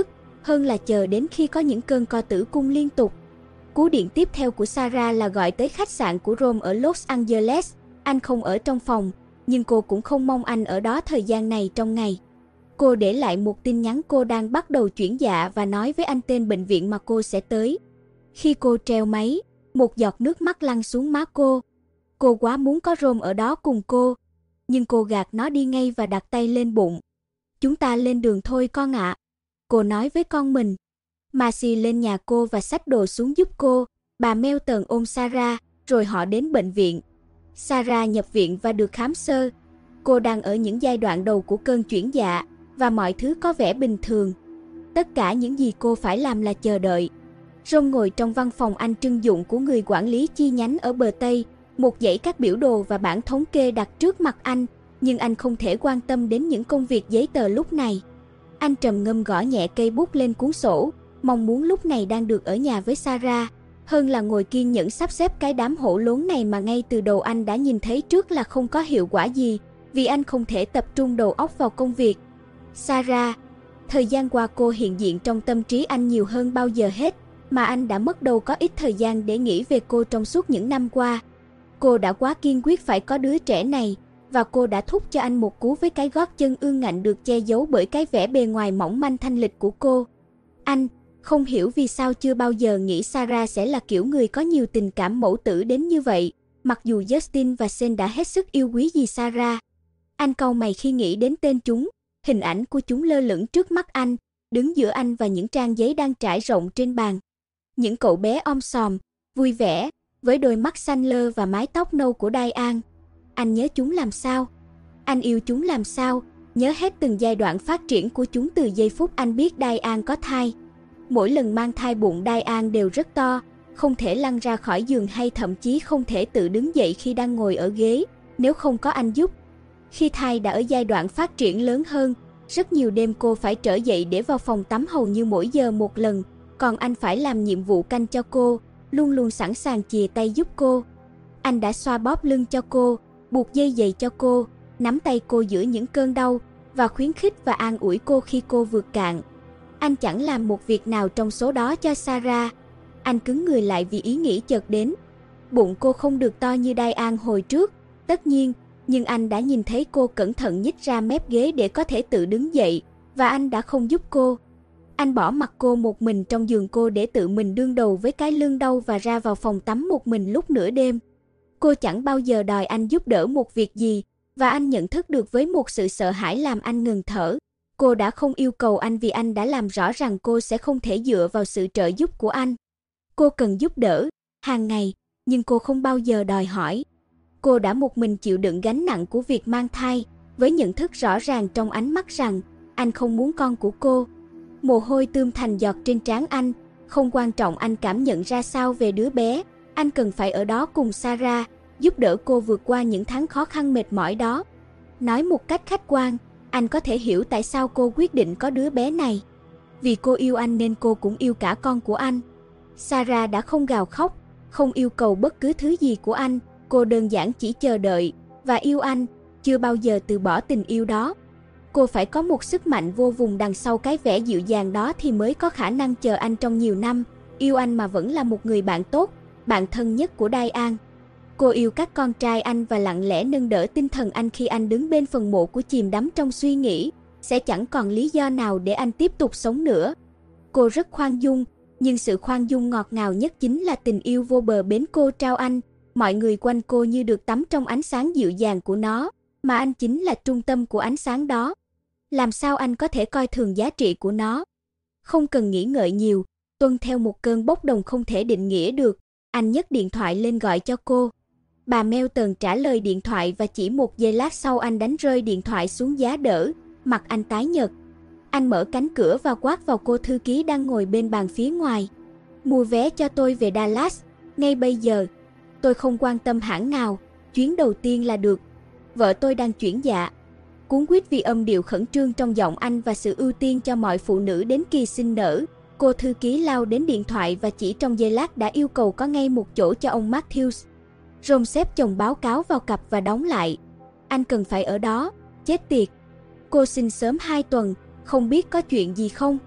hơn là chờ đến khi có những cơn co tử cung liên tục. Cú điện tiếp theo của Sarah là gọi tới khách sạn của Rome ở Los Angeles. Anh không ở trong phòng, nhưng cô cũng không mong anh ở đó thời gian này trong ngày. Cô để lại một tin nhắn cô đang bắt đầu chuyển dạ và nói với anh tên bệnh viện mà cô sẽ tới. Khi cô treo máy, một giọt nước mắt lăn xuống má cô. Cô quá muốn có Rome ở đó cùng cô, nhưng cô gạt nó đi ngay và đặt tay lên bụng. Chúng ta lên đường thôi con ạ, cô nói với con mình. Marcy lên nhà cô và xách đồ xuống giúp cô. Bà Melton ôm Sarah, rồi họ đến bệnh viện. Sarah nhập viện và được khám sơ. Cô đang ở những giai đoạn đầu của cơn chuyển dạ, và mọi thứ có vẻ bình thường. Tất cả những gì cô phải làm là chờ đợi. Rome ngồi trong văn phòng anh trưng dụng của người quản lý chi nhánh ở bờ Tây, một dãy các biểu đồ và bảng thống kê đặt trước mặt anh, nhưng anh không thể quan tâm đến những công việc giấy tờ lúc này. Anh trầm ngâm gõ nhẹ cây bút lên cuốn sổ, mong muốn lúc này đang được ở nhà với Sarah, hơn là ngồi kiên nhẫn sắp xếp cái đám hỗn lốn này mà ngay từ đầu anh đã nhìn thấy trước là không có hiệu quả gì, vì anh không thể tập trung đầu óc vào công việc. Sarah, thời gian qua cô hiện diện trong tâm trí anh nhiều hơn bao giờ hết, mà anh đã mất đâu có ít thời gian để nghĩ về cô trong suốt những năm qua. Cô đã quá kiên quyết phải có đứa trẻ này, và cô đã thúc cho anh một cú với cái gót chân ương ngạnh được che giấu bởi cái vẻ bề ngoài mỏng manh thanh lịch của cô. Anh không hiểu vì sao chưa bao giờ nghĩ Sarah sẽ là kiểu người có nhiều tình cảm mẫu tử đến như vậy, mặc dù Justin và Shane đã hết sức yêu quý dì Sarah. Anh cau mày khi nghĩ đến tên chúng, hình ảnh của chúng lơ lửng trước mắt anh, đứng giữa anh và những trang giấy đang trải rộng trên bàn. Những cậu bé om sòm, vui vẻ, với đôi mắt xanh lơ và mái tóc nâu của Diane. Anh nhớ chúng làm sao? Anh yêu chúng làm sao? Nhớ hết từng giai đoạn phát triển của chúng từ giây phút anh biết Diane có thai. Mỗi lần mang thai bụng Diane đều rất to, không thể lăn ra khỏi giường hay thậm chí không thể tự đứng dậy khi đang ngồi ở ghế, nếu không có anh giúp. Khi thai đã ở giai đoạn phát triển lớn hơn, rất nhiều đêm cô phải trở dậy để vào phòng tắm hầu như mỗi giờ một lần, còn anh phải làm nhiệm vụ canh cho cô, luôn luôn sẵn sàng chìa tay giúp cô. Anh đã xoa bóp lưng cho cô, buộc dây giày cho cô, nắm tay cô giữa những cơn đau, và khuyến khích và an ủi cô khi cô vượt cạn. Anh chẳng làm một việc nào trong số đó cho Sarah. Anh cứng người lại vì ý nghĩ chợt đến. Bụng cô không được to như Diane hồi trước, tất nhiên, nhưng anh đã nhìn thấy cô cẩn thận nhích ra mép ghế để có thể tự đứng dậy, và anh đã không giúp cô. Anh bỏ mặc cô một mình trong giường cô để tự mình đương đầu với cái lưng đau và ra vào phòng tắm một mình lúc nửa đêm. Cô chẳng bao giờ đòi anh giúp đỡ một việc gì, và anh nhận thức được với một sự sợ hãi làm anh ngừng thở. Cô đã không yêu cầu anh vì anh đã làm rõ rằng cô sẽ không thể dựa vào sự trợ giúp của anh. Cô cần giúp đỡ, hàng ngày, nhưng cô không bao giờ đòi hỏi. Cô đã một mình chịu đựng gánh nặng của việc mang thai, với nhận thức rõ ràng trong ánh mắt rằng anh không muốn con của cô. Mồ hôi tươm thành giọt trên trán anh, không quan trọng anh cảm nhận ra sao về đứa bé, anh cần phải ở đó cùng Sarah, giúp đỡ cô vượt qua những tháng khó khăn mệt mỏi đó. Nói một cách khách quan, anh có thể hiểu tại sao cô quyết định có đứa bé này. Vì cô yêu anh nên cô cũng yêu cả con của anh. Sarah đã không gào khóc, không yêu cầu bất cứ thứ gì của anh, cô đơn giản chỉ chờ đợi và yêu anh, chưa bao giờ từ bỏ tình yêu đó. Cô phải có một sức mạnh vô vùng đằng sau cái vẻ dịu dàng đó thì mới có khả năng chờ anh trong nhiều năm, yêu anh mà vẫn là một người bạn tốt, bạn thân nhất của Diane. Cô yêu các con trai anh và lặng lẽ nâng đỡ tinh thần anh khi anh đứng bên phần mộ của chìm đắm trong suy nghĩ, sẽ chẳng còn lý do nào để anh tiếp tục sống nữa. Cô rất khoan dung, nhưng sự khoan dung ngọt ngào nhất chính là tình yêu vô bờ bến cô trao anh. Mọi người quanh cô như được tắm trong ánh sáng dịu dàng của nó, mà anh chính là trung tâm của ánh sáng đó. Làm sao anh có thể coi thường giá trị của nó? Không cần nghĩ ngợi nhiều, tuân theo một cơn bốc đồng không thể định nghĩa được, anh nhấc điện thoại lên gọi cho cô. Bà Melton trả lời điện thoại và chỉ một giây lát sau anh đánh rơi điện thoại xuống giá đỡ, mặt anh tái nhợt. Anh mở cánh cửa và quát vào cô thư ký đang ngồi bên bàn phía ngoài. Mua vé cho tôi về Dallas, ngay bây giờ. Tôi không quan tâm hãng nào, chuyến đầu tiên là được. Vợ tôi đang chuyển dạ. Cuốn quýt vì âm điệu khẩn trương trong giọng anh và sự ưu tiên cho mọi phụ nữ đến kỳ sinh nở. Cô thư ký lao đến điện thoại và chỉ trong giây lát đã yêu cầu có ngay một chỗ cho ông Matthews. Rome xếp chồng báo cáo vào cặp và đóng lại. Anh cần phải ở đó, chết tiệt. Cô xin sớm 2 tuần, không biết có chuyện gì không?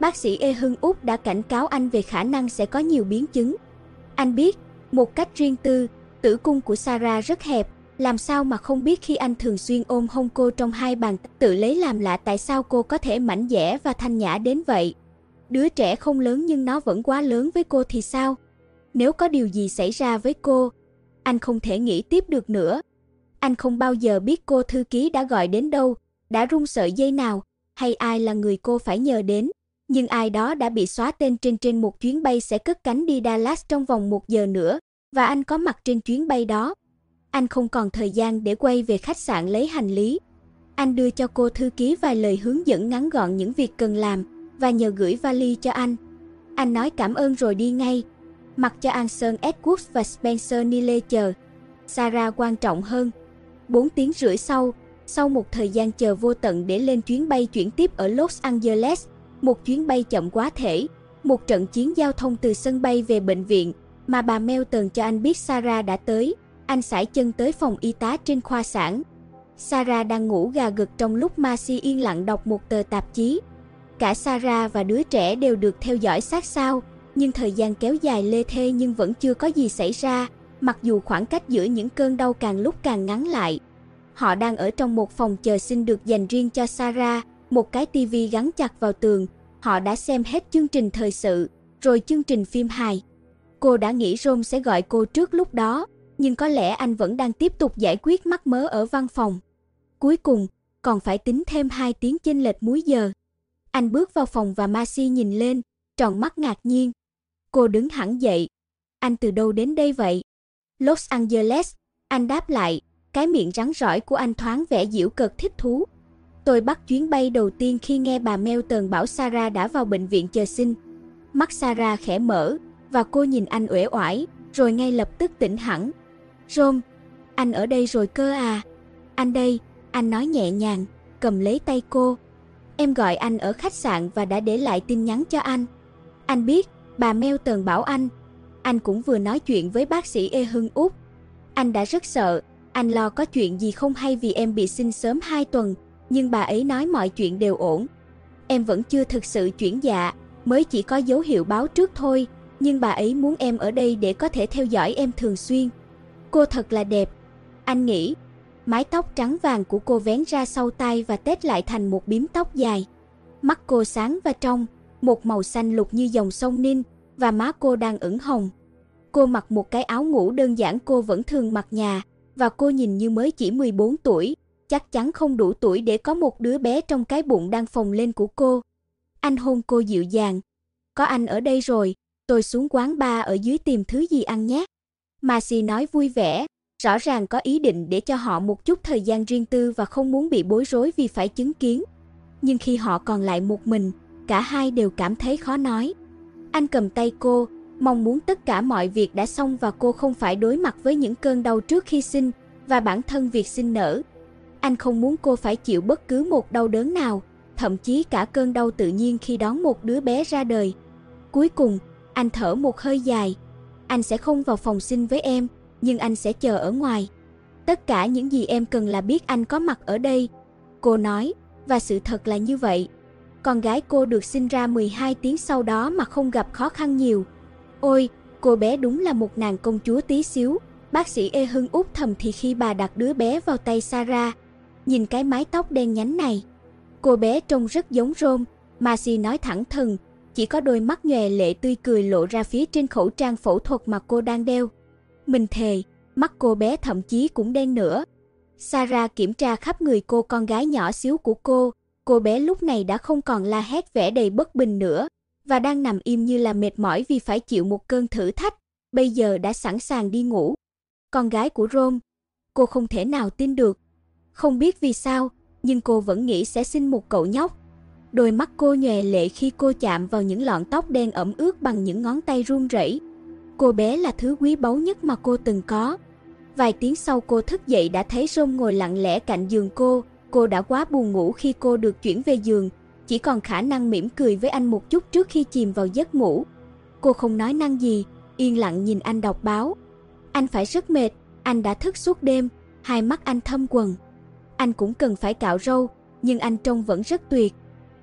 Bác sĩ Ê Hưng Úc đã cảnh cáo anh về khả năng sẽ có nhiều biến chứng. Anh biết, một cách riêng tư, tử cung của Sarah rất hẹp, làm sao mà không biết khi anh thường xuyên ôm hông cô trong hai bàn tự lấy làm lạ tại sao cô có thể mảnh dẻ và thanh nhã đến vậy. Đứa trẻ không lớn nhưng nó vẫn quá lớn với cô thì sao? Nếu có điều gì xảy ra với cô, anh không thể nghĩ tiếp được nữa. Anh không bao giờ biết cô thư ký đã gọi đến đâu, đã rung sợi dây nào, hay ai là người cô phải nhờ đến. Nhưng ai đó đã bị xóa tên trên một chuyến bay sẽ cất cánh đi Dallas trong vòng 1 giờ nữa, và anh có mặt trên chuyến bay đó. Anh không còn thời gian để quay về khách sạn lấy hành lý. Anh đưa cho cô thư ký vài lời hướng dẫn ngắn gọn những việc cần làm, và nhờ gửi vali cho anh. Anh nói cảm ơn rồi đi ngay, mặc cho Anson Edwards và Spencer Nile chờ. Sarah quan trọng hơn. 4 tiếng rưỡi sau một thời gian chờ vô tận để lên chuyến bay chuyển tiếp ở Los Angeles, một chuyến bay chậm quá thể, một trận chiến giao thông từ sân bay về bệnh viện, mà bà Melton cho anh biết Sarah đã tới. Anh sải chân tới phòng y tá trên khoa sản. Sarah đang ngủ gà gật trong lúc Marcy yên lặng đọc một tờ tạp chí. Cả Sarah và đứa trẻ đều được theo dõi sát sao, nhưng thời gian kéo dài lê thê nhưng vẫn chưa có gì xảy ra, mặc dù khoảng cách giữa những cơn đau càng lúc càng ngắn lại. Họ đang ở trong một phòng chờ sinh được dành riêng cho Sarah, một cái tivi gắn chặt vào tường. Họ đã xem hết chương trình thời sự, rồi chương trình phim hài. Cô đã nghĩ Rome sẽ gọi cô trước lúc đó, nhưng có lẽ anh vẫn đang tiếp tục giải quyết mắc mớ ở văn phòng. Cuối cùng, còn phải tính thêm 2 tiếng chênh lệch múi giờ. Anh bước vào phòng và Marcy nhìn lên, tròn mắt ngạc nhiên. Cô đứng hẳn dậy. Anh từ đâu đến đây vậy? Los Angeles, anh đáp lại, cái miệng rắn rỏi của anh thoáng vẻ giễu cợt thích thú. Tôi bắt chuyến bay đầu tiên khi nghe bà Melton bảo Sarah đã vào bệnh viện chờ sinh. Mắt Sarah khẽ mở, và cô nhìn anh uể oải, rồi ngay lập tức tỉnh hẳn. Rome, anh ở đây rồi cơ à? Anh đây, anh nói nhẹ nhàng, cầm lấy tay cô. Em gọi anh ở khách sạn và đã để lại tin nhắn cho anh. Anh biết, bà Melton bảo anh. Anh cũng vừa nói chuyện với bác sĩ Ê Hưng Úc. Anh đã rất sợ, anh lo có chuyện gì không hay vì em bị sinh sớm 2 tuần, nhưng bà ấy nói mọi chuyện đều ổn. Em vẫn chưa thực sự chuyển dạ, mới chỉ có dấu hiệu báo trước thôi, nhưng bà ấy muốn em ở đây để có thể theo dõi em thường xuyên. Cô thật là đẹp, anh nghĩ. Mái tóc trắng vàng của cô vén ra sau tai và tết lại thành một bím tóc dài. Mắt cô sáng và trong, một màu xanh lục như dòng sông Nin, và má cô đang ửng hồng. Cô mặc một cái áo ngủ đơn giản cô vẫn thường mặc nhà, và cô nhìn như mới chỉ 14 tuổi, chắc chắn không đủ tuổi để có một đứa bé trong cái bụng đang phồng lên của cô. Anh hôn cô dịu dàng. Có anh ở đây rồi, tôi xuống quán bar ở dưới tìm thứ gì ăn nhé. Marcy nói vui vẻ, rõ ràng có ý định để cho họ một chút thời gian riêng tư và không muốn bị bối rối vì phải chứng kiến. Nhưng khi họ còn lại một mình, cả hai đều cảm thấy khó nói. Anh cầm tay cô, mong muốn tất cả mọi việc đã xong và cô không phải đối mặt với những cơn đau trước khi sinh, và bản thân việc sinh nở. Anh không muốn cô phải chịu bất cứ một đau đớn nào, thậm chí cả cơn đau tự nhiên khi đón một đứa bé ra đời. Cuối cùng, anh thở một hơi dài. Anh sẽ không vào phòng sinh với em, nhưng anh sẽ chờ ở ngoài. Tất cả những gì em cần là biết anh có mặt ở đây, cô nói, và sự thật là như vậy. Con gái cô được sinh ra 12 tiếng sau đó mà không gặp khó khăn nhiều. Ôi, cô bé đúng là một nàng công chúa tí xíu, bác sĩ Ê Hưng Úc thầm thì khi bà đặt đứa bé vào tay Sarah. Nhìn cái mái tóc đen nhánh này, cô bé trông rất giống Rome, Marcy nói thẳng thừng, chỉ có đôi mắt nhòe lệ tươi cười lộ ra phía trên khẩu trang phẫu thuật mà cô đang đeo. Mình thề, mắt cô bé thậm chí cũng đen nữa. Sarah kiểm tra khắp người cô con gái nhỏ xíu của cô bé lúc này đã không còn la hét vẻ đầy bất bình nữa, và đang nằm im như là mệt mỏi vì phải chịu một cơn thử thách, bây giờ đã sẵn sàng đi ngủ. Con gái của Rome, cô không thể nào tin được. Không biết vì sao, nhưng cô vẫn nghĩ sẽ sinh một cậu nhóc. Đôi mắt cô nhòe lệ khi cô chạm vào những lọn tóc đen ẩm ướt bằng những ngón tay run rẩy. Cô bé là thứ quý báu nhất mà cô từng có. Vài tiếng sau cô thức dậy đã thấy Rome ngồi lặng lẽ cạnh giường cô đã quá buồn ngủ khi cô được chuyển về giường, chỉ còn khả năng mỉm cười với anh một chút trước khi chìm vào giấc ngủ. Cô không nói năng gì, yên lặng nhìn anh đọc báo. Anh phải rất mệt, anh đã thức suốt đêm, hai mắt anh thâm quầng. Anh cũng cần phải cạo râu, nhưng anh trông vẫn rất tuyệt.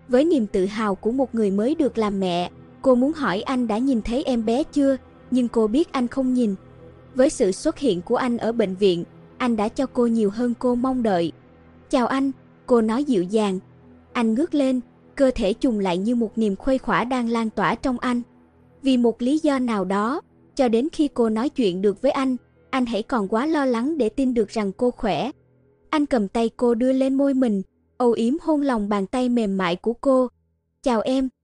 Với niềm tự hào của một người mới được làm mẹ, cô muốn hỏi anh đã nhìn thấy em bé chưa, nhưng cô biết anh không nhìn. Với sự xuất hiện của anh ở bệnh viện, anh đã cho cô nhiều hơn cô mong đợi. Chào anh, cô nói dịu dàng. Anh ngước lên, cơ thể trùng lại như một niềm khuây khỏa đang lan tỏa trong anh. Vì một lý do nào đó, cho đến khi cô nói chuyện được với anh hãy còn quá lo lắng để tin được rằng cô khỏe. Anh cầm tay cô đưa lên môi mình, âu yếm hôn lòng bàn tay mềm mại của cô. Chào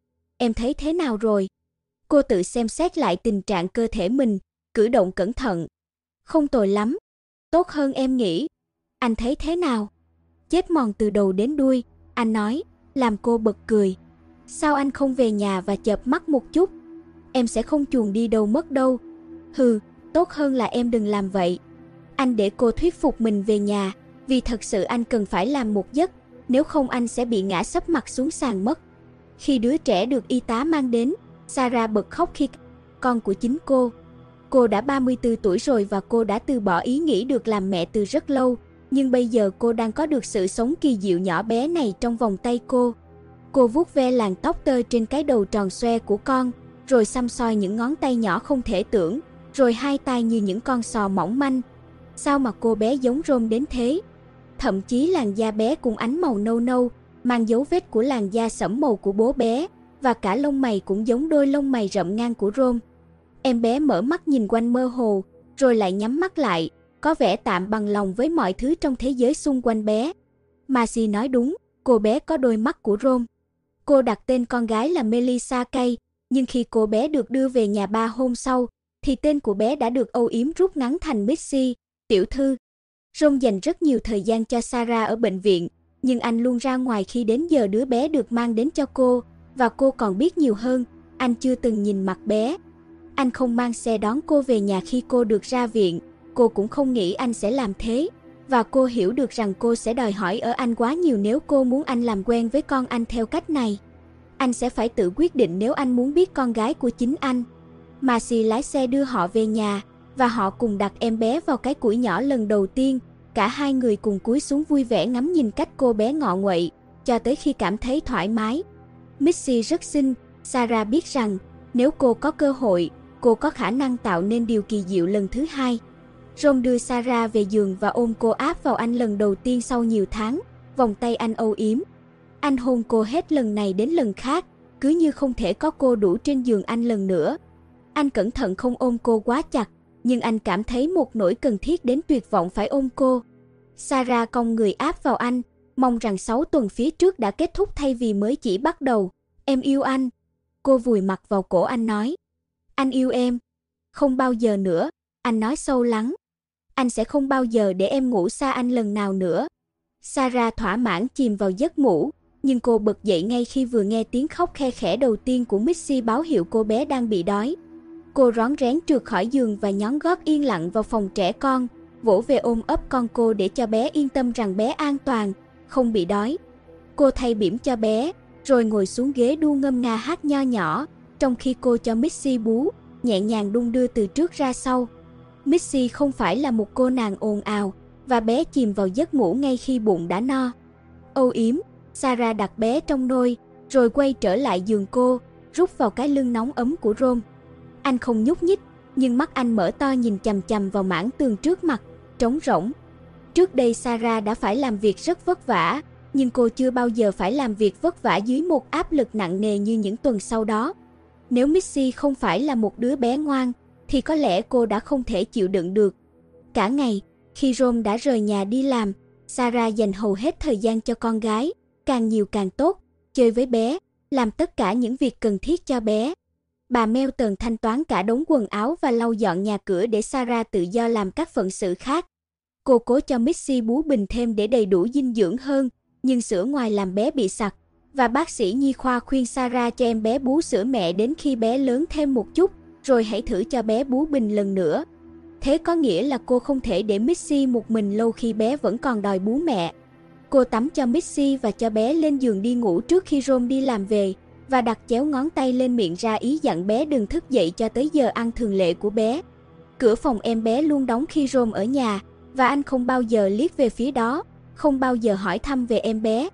em thấy thế nào rồi? Cô tự xem xét lại tình trạng cơ thể mình, cử động cẩn thận. Không tồi lắm, tốt hơn em nghĩ. Anh thấy thế nào? Chết mòn từ đầu đến đuôi, anh nói, làm cô bật cười. Sao anh không về nhà và chợp mắt một chút? Em sẽ không chuồn đi đâu mất đâu. Hừ, tốt hơn là em đừng làm vậy. Anh để cô thuyết phục mình về nhà, vì thật sự anh cần phải làm một giấc, nếu không anh sẽ bị ngã sấp mặt xuống sàn mất. Khi đứa trẻ được y tá mang đến, Sarah bật khóc khi con của chính cô. Cô đã 34 tuổi rồi và cô đã từ bỏ ý nghĩ được làm mẹ từ rất lâu, nhưng bây giờ cô đang có được sự sống kỳ diệu nhỏ bé này trong vòng tay cô. Cô vuốt ve làn tóc tơ trên cái đầu tròn xoe của con, rồi xăm soi những ngón tay nhỏ không thể tưởng, rồi hai tay như những con sò mỏng manh. Sao mà cô bé giống Rome đến thế? Thậm chí làn da bé cũng ánh màu nâu nâu, mang dấu vết của làn da sẫm màu của bố bé, và cả lông mày cũng giống đôi lông mày rậm ngang của Rome. Em bé mở mắt nhìn quanh mơ hồ, rồi lại nhắm mắt lại, có vẻ tạm bằng lòng với mọi thứ trong thế giới xung quanh bé. Marcy nói đúng, cô bé có đôi mắt của Rome. Cô đặt tên con gái là Melissa Kay, nhưng khi cô bé được đưa về nhà 3 hôm sau, thì tên của bé đã được âu yếm rút ngắn thành Missy, tiểu thư. Rome dành rất nhiều thời gian cho Sarah ở bệnh viện, nhưng anh luôn ra ngoài khi đến giờ đứa bé được mang đến cho cô, và cô còn biết nhiều hơn, anh chưa từng nhìn mặt bé. Anh không mang xe đón cô về nhà khi cô được ra viện, cô cũng không nghĩ anh sẽ làm thế, và cô hiểu được rằng cô sẽ đòi hỏi ở anh quá nhiều nếu cô muốn anh làm quen với con anh theo cách này. Anh sẽ phải tự quyết định nếu anh muốn biết con gái của chính anh. Marcy lái xe đưa họ về nhà, và họ cùng đặt em bé vào cái củi nhỏ lần đầu tiên. Cả hai người cùng cúi xuống vui vẻ ngắm nhìn cách cô bé ngọ nguậy, cho tới khi cảm thấy thoải mái. Missy rất xinh, Sarah biết rằng, nếu cô có cơ hội, cô có khả năng tạo nên điều kỳ diệu lần thứ hai. Rome đưa Sarah về giường và ôm cô áp vào anh lần đầu tiên sau nhiều tháng, vòng tay anh âu yếm. Anh hôn cô hết lần này đến lần khác, cứ như không thể có cô đủ trên giường anh lần nữa. Anh cẩn thận không ôm cô quá chặt, nhưng anh cảm thấy một nỗi cần thiết đến tuyệt vọng phải ôm cô. Sarah cong người áp vào anh, mong rằng 6 tuần phía trước đã kết thúc thay vì mới chỉ bắt đầu. Em yêu anh. Cô vùi mặt vào cổ anh nói. Anh yêu em. Không bao giờ nữa, anh nói sâu lắng. Anh sẽ không bao giờ để em ngủ xa anh lần nào nữa. Sarah thỏa mãn chìm vào giấc ngủ, nhưng cô bật dậy ngay khi vừa nghe tiếng khóc khe khẽ đầu tiên của Missy báo hiệu cô bé đang bị đói. Cô rón rén trượt khỏi giường và nhón gót yên lặng vào phòng trẻ con, vỗ về ôm ấp con cô để cho bé yên tâm rằng bé an toàn, không bị đói. Cô thay bỉm cho bé, rồi ngồi xuống ghế đu ngâm nga hát nho nhỏ, trong khi cô cho Missy bú, nhẹ nhàng đung đưa từ trước ra sau. Missy không phải là một cô nàng ồn ào, và bé chìm vào giấc ngủ ngay khi bụng đã no. Âu yếm, Sarah đặt bé trong nôi, rồi quay trở lại giường cô, rút vào cái lưng nóng ấm của Rome. Anh không nhúc nhích, nhưng mắt anh mở to nhìn chằm chằm vào mảng tường trước mặt, trống rỗng. Trước đây Sarah đã phải làm việc rất vất vả, nhưng cô chưa bao giờ phải làm việc vất vả dưới một áp lực nặng nề như những tuần sau đó. Nếu Missy không phải là một đứa bé ngoan, thì có lẽ cô đã không thể chịu đựng được. Cả ngày, khi Rome đã rời nhà đi làm, Sarah dành hầu hết thời gian cho con gái, càng nhiều càng tốt, chơi với bé, làm tất cả những việc cần thiết cho bé. Bà Melton thanh toán cả đống quần áo và lau dọn nhà cửa để Sarah tự do làm các phận sự khác. Cô cố cho Missy bú bình thêm để đầy đủ dinh dưỡng hơn, nhưng sữa ngoài làm bé bị sặc, và bác sĩ nhi khoa khuyên Sarah cho em bé bú sữa mẹ đến khi bé lớn thêm một chút, rồi hãy thử cho bé bú bình lần nữa. Thế có nghĩa là cô không thể để Missy một mình lâu khi bé vẫn còn đòi bú mẹ. Cô tắm cho Missy và cho bé lên giường đi ngủ trước khi Rome đi làm về, và đặt chéo ngón tay lên miệng ra ý dặn bé đừng thức dậy cho tới giờ ăn thường lệ của bé. Cửa phòng em bé luôn đóng khi Rome ở nhà, và anh không bao giờ liếc về phía đó, không bao giờ hỏi thăm về em bé.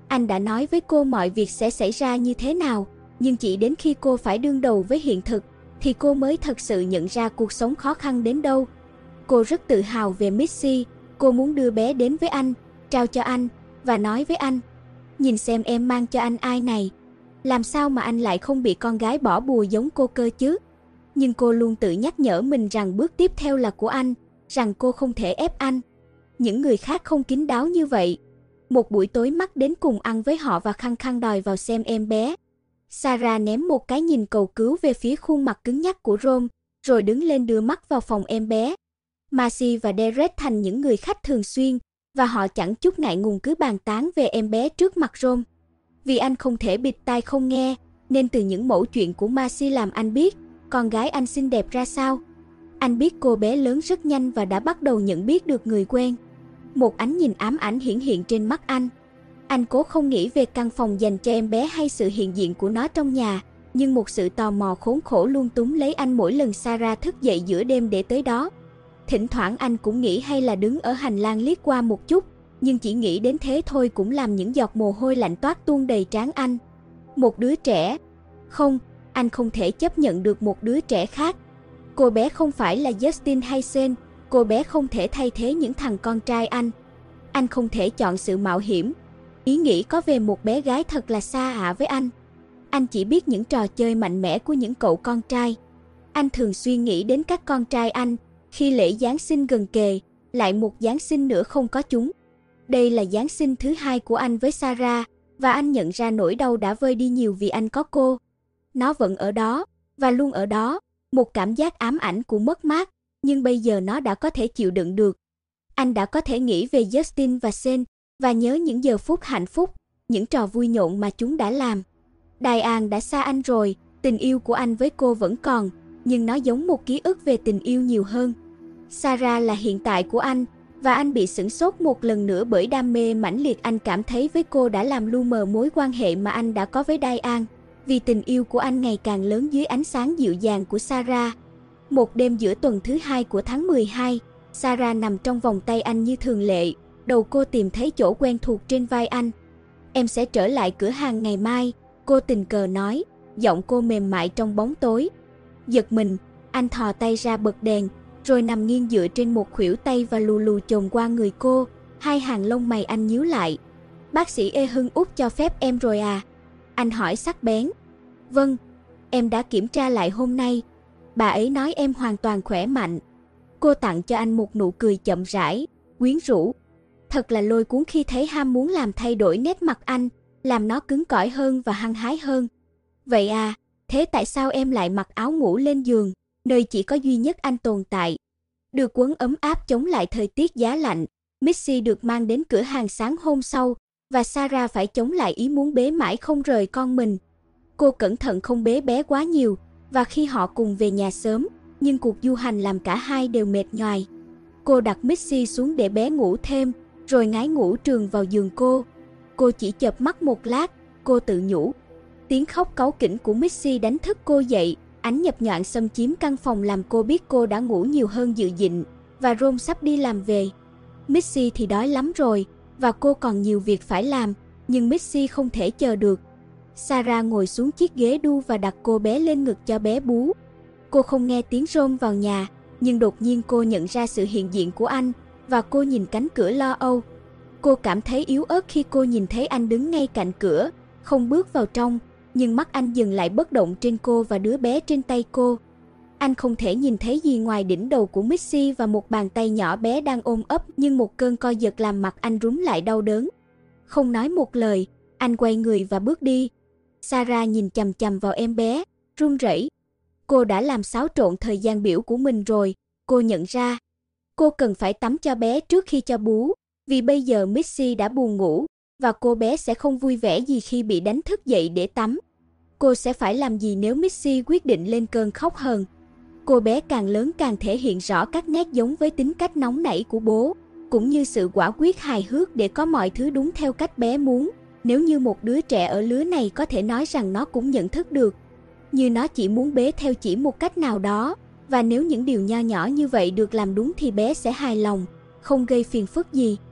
Anh đã nói với cô mọi việc sẽ xảy ra như thế nào, nhưng chỉ đến khi cô phải đương đầu với hiện thực, thì cô mới thật sự nhận ra cuộc sống khó khăn đến đâu. Cô rất tự hào về Missy, cô muốn đưa bé đến với anh, trao cho anh, và nói với anh, nhìn xem em mang cho anh ai này. Làm sao mà anh lại không bị con gái bỏ bùa giống cô cơ chứ? Nhưng cô luôn tự nhắc nhở mình rằng bước tiếp theo là của anh, rằng cô không thể ép anh. Những người khác không kín đáo như vậy. Một buổi tối Mark đến cùng ăn với họ và khăng khăng đòi vào xem em bé. Sarah ném một cái nhìn cầu cứu về phía khuôn mặt cứng nhắc của Rome, rồi đứng lên đưa Mark vào phòng em bé. Marcy và Derek thành những người khách thường xuyên, và họ chẳng chút ngại ngùng cứ bàn tán về em bé trước mặt Rome. Vì anh không thể bịt tai không nghe, nên từ những mẩu chuyện của Marcy làm anh biết con gái anh xinh đẹp ra sao. Anh biết cô bé lớn rất nhanh và đã bắt đầu nhận biết được người quen. Một ánh nhìn ám ảnh hiển hiện trên mắt anh. Anh cố không nghĩ về căn phòng dành cho em bé hay sự hiện diện của nó trong nhà, nhưng một sự tò mò khốn khổ luôn túm lấy anh mỗi lần Sarah thức dậy giữa đêm để tới đó. Thỉnh thoảng anh cũng nghĩ hay là đứng ở hành lang liếc qua một chút, nhưng chỉ nghĩ đến thế thôi cũng làm những giọt mồ hôi lạnh toát tuôn đầy trán anh. Một đứa trẻ. Không, anh không thể chấp nhận được một đứa trẻ khác. Cô bé không phải là Justin hay Shane, cô bé không thể thay thế những thằng con trai anh. Anh không thể chọn sự mạo hiểm. Ý nghĩ có về một bé gái thật là xa lạ với anh. Anh chỉ biết những trò chơi mạnh mẽ của những cậu con trai. Anh thường xuyên nghĩ đến các con trai anh, khi lễ Giáng sinh gần kề, lại một Giáng sinh nữa không có chúng. Đây là Giáng sinh thứ hai của anh với Sarah, và anh nhận ra nỗi đau đã vơi đi nhiều vì anh có cô. Nó vẫn ở đó, và luôn ở đó, một cảm giác ám ảnh của mất mát, nhưng bây giờ nó đã có thể chịu đựng được. Anh đã có thể nghĩ về Justin và Shane, và nhớ những giờ phút hạnh phúc, những trò vui nhộn mà chúng đã làm. Diane đã xa anh rồi, tình yêu của anh với cô vẫn còn, nhưng nó giống một ký ức về tình yêu nhiều hơn. Sarah là hiện tại của anh, và anh bị sửng sốt một lần nữa bởi đam mê mãnh liệt anh cảm thấy với cô đã làm lu mờ mối quan hệ mà anh đã có với Diane, vì tình yêu của anh ngày càng lớn dưới ánh sáng dịu dàng của Sarah. Một đêm giữa tuần thứ 2 của tháng 12, Sarah nằm trong vòng tay anh như thường lệ, đầu cô tìm thấy chỗ quen thuộc trên vai anh. Em sẽ trở lại cửa hàng ngày mai, cô tình cờ nói, giọng cô mềm mại trong bóng tối. Giật mình, anh thò tay ra bật đèn, rồi nằm nghiêng dựa trên một khuỷu tay và lù lù chồm qua người cô, hai hàng lông mày anh nhíu lại. Bác sĩ Ê Hưng Út cho phép em rồi à? Anh hỏi sắc bén. Vâng, em đã kiểm tra lại hôm nay. Bà ấy nói em hoàn toàn khỏe mạnh. Cô tặng cho anh một nụ cười chậm rãi, quyến rũ. Thật là lôi cuốn khi thấy ham muốn làm thay đổi nét mặt anh, làm nó cứng cỏi hơn và hăng hái hơn. Vậy à, thế tại sao em lại mặc áo ngủ lên giường, nơi chỉ có duy nhất anh tồn tại? Được quấn ấm áp chống lại thời tiết giá lạnh, Missy được mang đến cửa hàng sáng hôm sau, và Sarah phải chống lại ý muốn bế mãi không rời con mình. Cô cẩn thận không bế bé quá nhiều, và khi họ cùng về nhà sớm, nhưng cuộc du hành làm cả hai đều mệt nhoài. Cô đặt Missy xuống để bé ngủ thêm, rồi ngái ngủ trườn vào giường cô. Cô chỉ chợp mắt một lát, cô tự nhủ. Tiếng khóc cáu kỉnh của Missy đánh thức cô dậy, ánh nhập nhọn xâm chiếm căn phòng làm cô biết cô đã ngủ nhiều hơn dự định, và Rome sắp đi làm về. Missy thì đói lắm rồi, và cô còn nhiều việc phải làm, nhưng Missy không thể chờ được. Sarah ngồi xuống chiếc ghế đu và đặt cô bé lên ngực cho bé bú. Cô không nghe tiếng Rome vào nhà, nhưng đột nhiên cô nhận ra sự hiện diện của anh, và cô nhìn cánh cửa lo âu. Cô cảm thấy yếu ớt khi cô nhìn thấy anh đứng ngay cạnh cửa, không bước vào trong, nhưng mắt anh dừng lại bất động trên cô và đứa bé trên tay cô. Anh không thể nhìn thấy gì ngoài đỉnh đầu của Missy và một bàn tay nhỏ bé đang ôm ấp, nhưng một cơn co giật làm mặt anh rúm lại đau đớn. Không nói một lời, anh quay người và bước đi. Sarah nhìn chằm chằm vào em bé, run rẩy. Cô đã làm xáo trộn thời gian biểu của mình rồi, cô nhận ra. Cô cần phải tắm cho bé trước khi cho bú, vì bây giờ Missy đã buồn ngủ, và cô bé sẽ không vui vẻ gì khi bị đánh thức dậy để tắm. Cô sẽ phải làm gì nếu Missy quyết định lên cơn khóc hờn? Cô bé càng lớn càng thể hiện rõ các nét giống với tính cách nóng nảy của bố, cũng như sự quả quyết hài hước để có mọi thứ đúng theo cách bé muốn. Nếu như một đứa trẻ ở lứa này có thể nói rằng nó cũng nhận thức được, như nó chỉ muốn bế theo chỉ một cách nào đó, và nếu những điều nho nhỏ như vậy được làm đúng thì bé sẽ hài lòng, không gây phiền phức gì.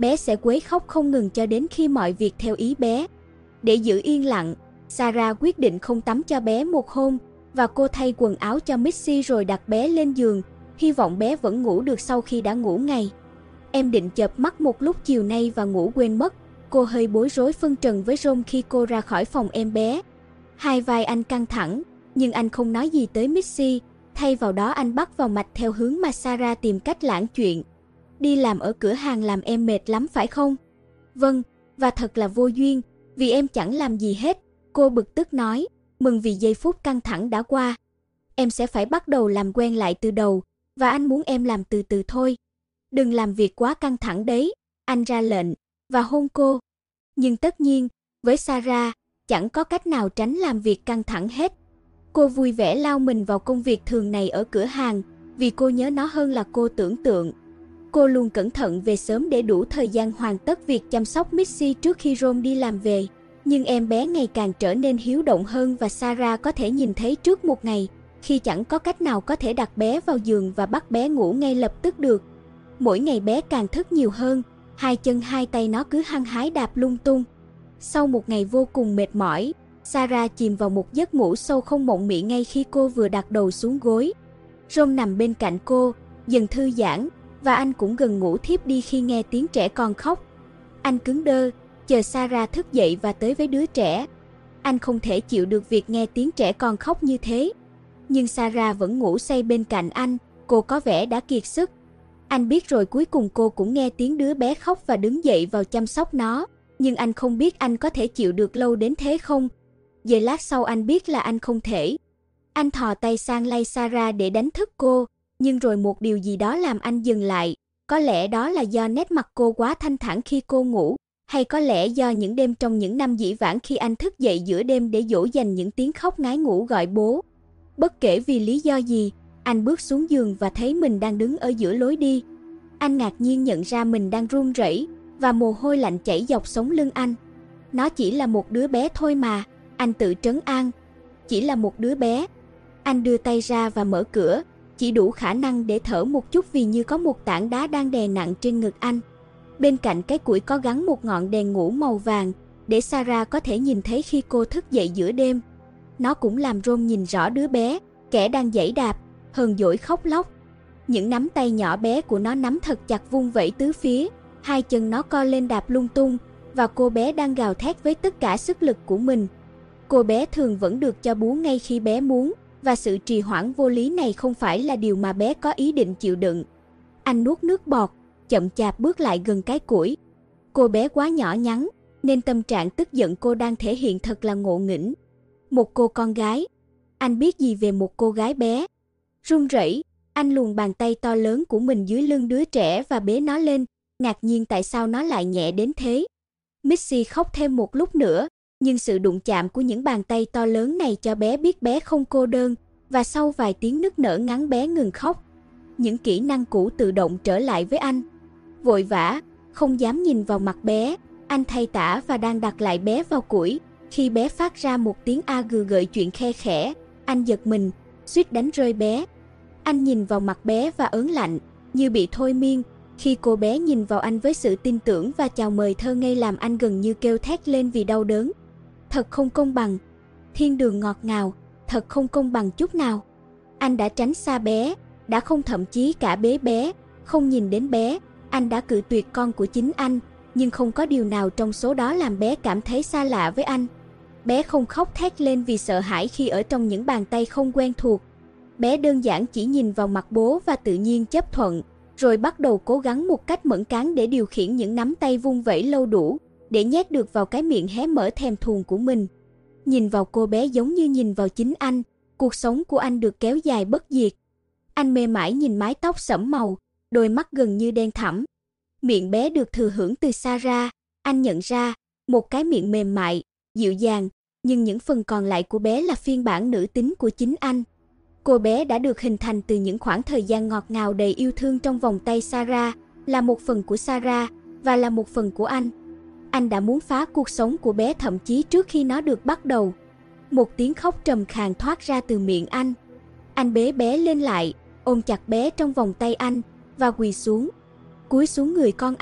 Bé sẽ quấy khóc không ngừng cho đến khi mọi việc theo ý bé. Để giữ yên lặng, Sarah quyết định không tắm cho bé một hôm và cô thay quần áo cho Missy rồi đặt bé lên giường, hy vọng bé vẫn ngủ được sau khi đã ngủ ngày. Em định chợp mắt một lúc chiều nay và ngủ quên mất. Cô hơi bối rối phân trần với Ron khi cô ra khỏi phòng em bé. Hai vai anh căng thẳng, nhưng anh không nói gì tới Missy, thay vào đó anh bắt vào mạch theo hướng mà Sarah tìm cách lảng chuyện. Đi làm ở cửa hàng làm em mệt lắm phải không? Vâng, và thật là vô duyên, vì em chẳng làm gì hết, cô bực tức nói, mừng vì giây phút căng thẳng đã qua. Em sẽ phải bắt đầu làm quen lại từ đầu, và anh muốn em làm từ từ thôi. Đừng làm việc quá căng thẳng đấy, anh ra lệnh, và hôn cô. Nhưng tất nhiên, với Sarah, chẳng có cách nào tránh làm việc căng thẳng hết. Cô vui vẻ lao mình vào công việc thường ngày ở cửa hàng, vì cô nhớ nó hơn là cô tưởng tượng. Cô luôn cẩn thận về sớm để đủ thời gian hoàn tất việc chăm sóc Missy trước khi Ron đi làm về. Nhưng em bé ngày càng trở nên hiếu động hơn và Sarah có thể nhìn thấy trước một ngày, khi chẳng có cách nào có thể đặt bé vào giường và bắt bé ngủ ngay lập tức được. Mỗi ngày bé càng thức nhiều hơn, hai chân hai tay nó cứ hăng hái đạp lung tung. Sau một ngày vô cùng mệt mỏi, Sarah chìm vào một giấc ngủ sâu không mộng mị ngay khi cô vừa đặt đầu xuống gối. Ron nằm bên cạnh cô, dần thư giãn, và anh cũng gần ngủ thiếp đi khi nghe tiếng trẻ con khóc. Anh cứng đơ, chờ Sarah thức dậy và tới với đứa trẻ. Anh không thể chịu được việc nghe tiếng trẻ con khóc như thế. Nhưng Sarah vẫn ngủ say bên cạnh anh, cô có vẻ đã kiệt sức. Anh biết rồi cuối cùng cô cũng nghe tiếng đứa bé khóc và đứng dậy vào chăm sóc nó. Nhưng anh không biết anh có thể chịu được lâu đến thế không. Giây lát sau anh biết là anh không thể. Anh thò tay sang lay Sarah để đánh thức cô, nhưng rồi một điều gì đó làm anh dừng lại. Có lẽ đó là do nét mặt cô quá thanh thản khi cô ngủ, hay có lẽ do những đêm trong những năm dĩ vãng khi anh thức dậy giữa đêm để dỗ dành những tiếng khóc ngái ngủ gọi bố. Bất kể vì lý do gì, anh bước xuống giường và thấy mình đang đứng ở giữa lối đi. Anh ngạc nhiên nhận ra mình đang run rẩy và mồ hôi lạnh chảy dọc sống lưng anh. Nó chỉ là một đứa bé thôi mà, anh tự trấn an. Chỉ là một đứa bé. Anh đưa tay ra và mở cửa, chỉ đủ khả năng để thở một chút vì như có một tảng đá đang đè nặng trên ngực anh. Bên cạnh cái củi có gắn một ngọn đèn ngủ màu vàng, để Sarah có thể nhìn thấy khi cô thức dậy giữa đêm. Nó cũng làm Ron nhìn rõ đứa bé, kẻ đang giãy đạp, hờn dỗi khóc lóc. Những nắm tay nhỏ bé của nó nắm thật chặt vung vẩy tứ phía, hai chân nó co lên đạp lung tung, và cô bé đang gào thét với tất cả sức lực của mình. Cô bé thường vẫn được cho bú ngay khi bé muốn, và sự trì hoãn vô lý này không phải là điều mà bé có ý định chịu đựng. Anh nuốt nước bọt, chậm chạp bước lại gần cái củi. Cô bé quá nhỏ nhắn, nên tâm trạng tức giận cô đang thể hiện thật là ngộ nghĩnh. Một cô con gái. Anh biết gì về một cô gái bé? Run rẩy, anh luồn bàn tay to lớn của mình dưới lưng đứa trẻ và bế nó lên, ngạc nhiên tại sao nó lại nhẹ đến thế. Missy khóc thêm một lúc nữa, nhưng sự đụng chạm của những bàn tay to lớn này cho bé biết bé không cô đơn, và sau vài tiếng nức nở ngắn bé ngừng khóc. Những kỹ năng cũ tự động trở lại với anh. Vội vã, không dám nhìn vào mặt bé, anh thay tã và đang đặt lại bé vào củi. Khi bé phát ra một tiếng a gừ gợi chuyện khe khẽ, anh giật mình, suýt đánh rơi bé. Anh nhìn vào mặt bé và ớn lạnh, như bị thôi miên. Khi cô bé nhìn vào anh với sự tin tưởng và chào mời thơ ngây làm anh gần như kêu thét lên vì đau đớn. Thật không công bằng. Thiên đường ngọt ngào, thật không công bằng chút nào. Anh đã tránh xa bé, đã không thậm chí cả bế bé, không nhìn đến bé. Anh đã cự tuyệt con của chính anh, nhưng không có điều nào trong số đó làm bé cảm thấy xa lạ với anh. Bé không khóc thét lên vì sợ hãi khi ở trong những bàn tay không quen thuộc. Bé đơn giản chỉ nhìn vào mặt bố và tự nhiên chấp thuận, rồi bắt đầu cố gắng một cách mẫn cán để điều khiển những nắm tay vung vẩy lâu đủ, để nhét được vào cái miệng hé mở thèm thuồng của mình. Nhìn vào cô bé giống như nhìn vào chính anh, cuộc sống của anh được kéo dài bất diệt. Anh mê mải nhìn mái tóc sẫm màu, đôi mắt gần như đen thẳm. Miệng bé được thừa hưởng từ Sarah, anh nhận ra, một cái miệng mềm mại, dịu dàng, nhưng những phần còn lại của bé là phiên bản nữ tính của chính anh. Cô bé đã được hình thành từ những khoảng thời gian ngọt ngào đầy yêu thương trong vòng tay Sarah, là một phần của Sarah và là một phần của anh. Anh đã muốn phá cuộc sống của bé thậm chí trước khi nó được bắt đầu. Một tiếng khóc trầm khàn thoát ra từ miệng anh. Anh bế bé lên lại, ôm chặt bé trong vòng tay anh và quỳ xuống. Cúi xuống người con anh,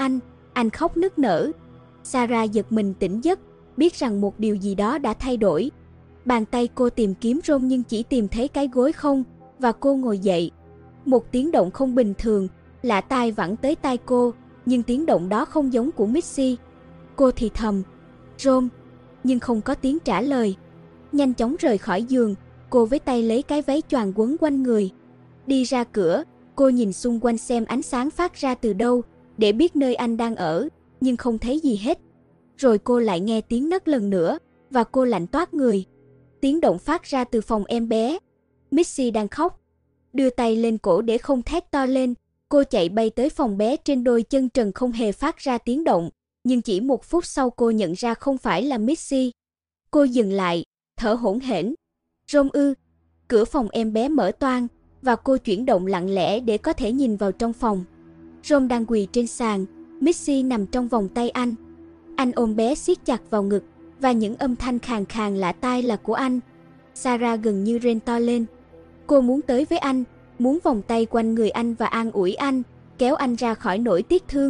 Anh khóc nức nở. Sarah giật mình tỉnh giấc, biết rằng một điều gì đó đã thay đổi. Bàn tay cô tìm kiếm Rom nhưng chỉ tìm thấy cái gối không, và cô ngồi dậy. Một tiếng động không bình thường, lạ tai vẳng tới tai cô, nhưng tiếng động đó không giống của Missy. Cô thì thầm, Rom, nhưng không có tiếng trả lời. Nhanh chóng rời khỏi giường, cô với tay lấy cái váy choàng quấn quanh người. Đi ra cửa, cô nhìn xung quanh xem ánh sáng phát ra từ đâu, để biết nơi anh đang ở, nhưng không thấy gì hết. Rồi cô lại nghe tiếng nấc lần nữa, và cô lạnh toát người. Tiếng động phát ra từ phòng em bé. Missy đang khóc. Đưa tay lên cổ để không thét to lên, cô chạy bay tới phòng bé trên đôi chân trần không hề phát ra tiếng động. Nhưng chỉ một phút sau cô nhận ra không phải là Missy. Cô dừng lại, thở hổn hển. Rom ư? Cửa phòng em bé mở toang, và cô chuyển động lặng lẽ để có thể nhìn vào trong phòng. Rom đang quỳ trên sàn, Missy nằm trong vòng tay anh. Anh ôm bé siết chặt vào ngực, và những âm thanh khàn khàn lạ tai là của anh. Sarah gần như rên to lên. Cô muốn tới với anh, muốn vòng tay quanh người anh và an ủi anh, kéo anh ra khỏi nỗi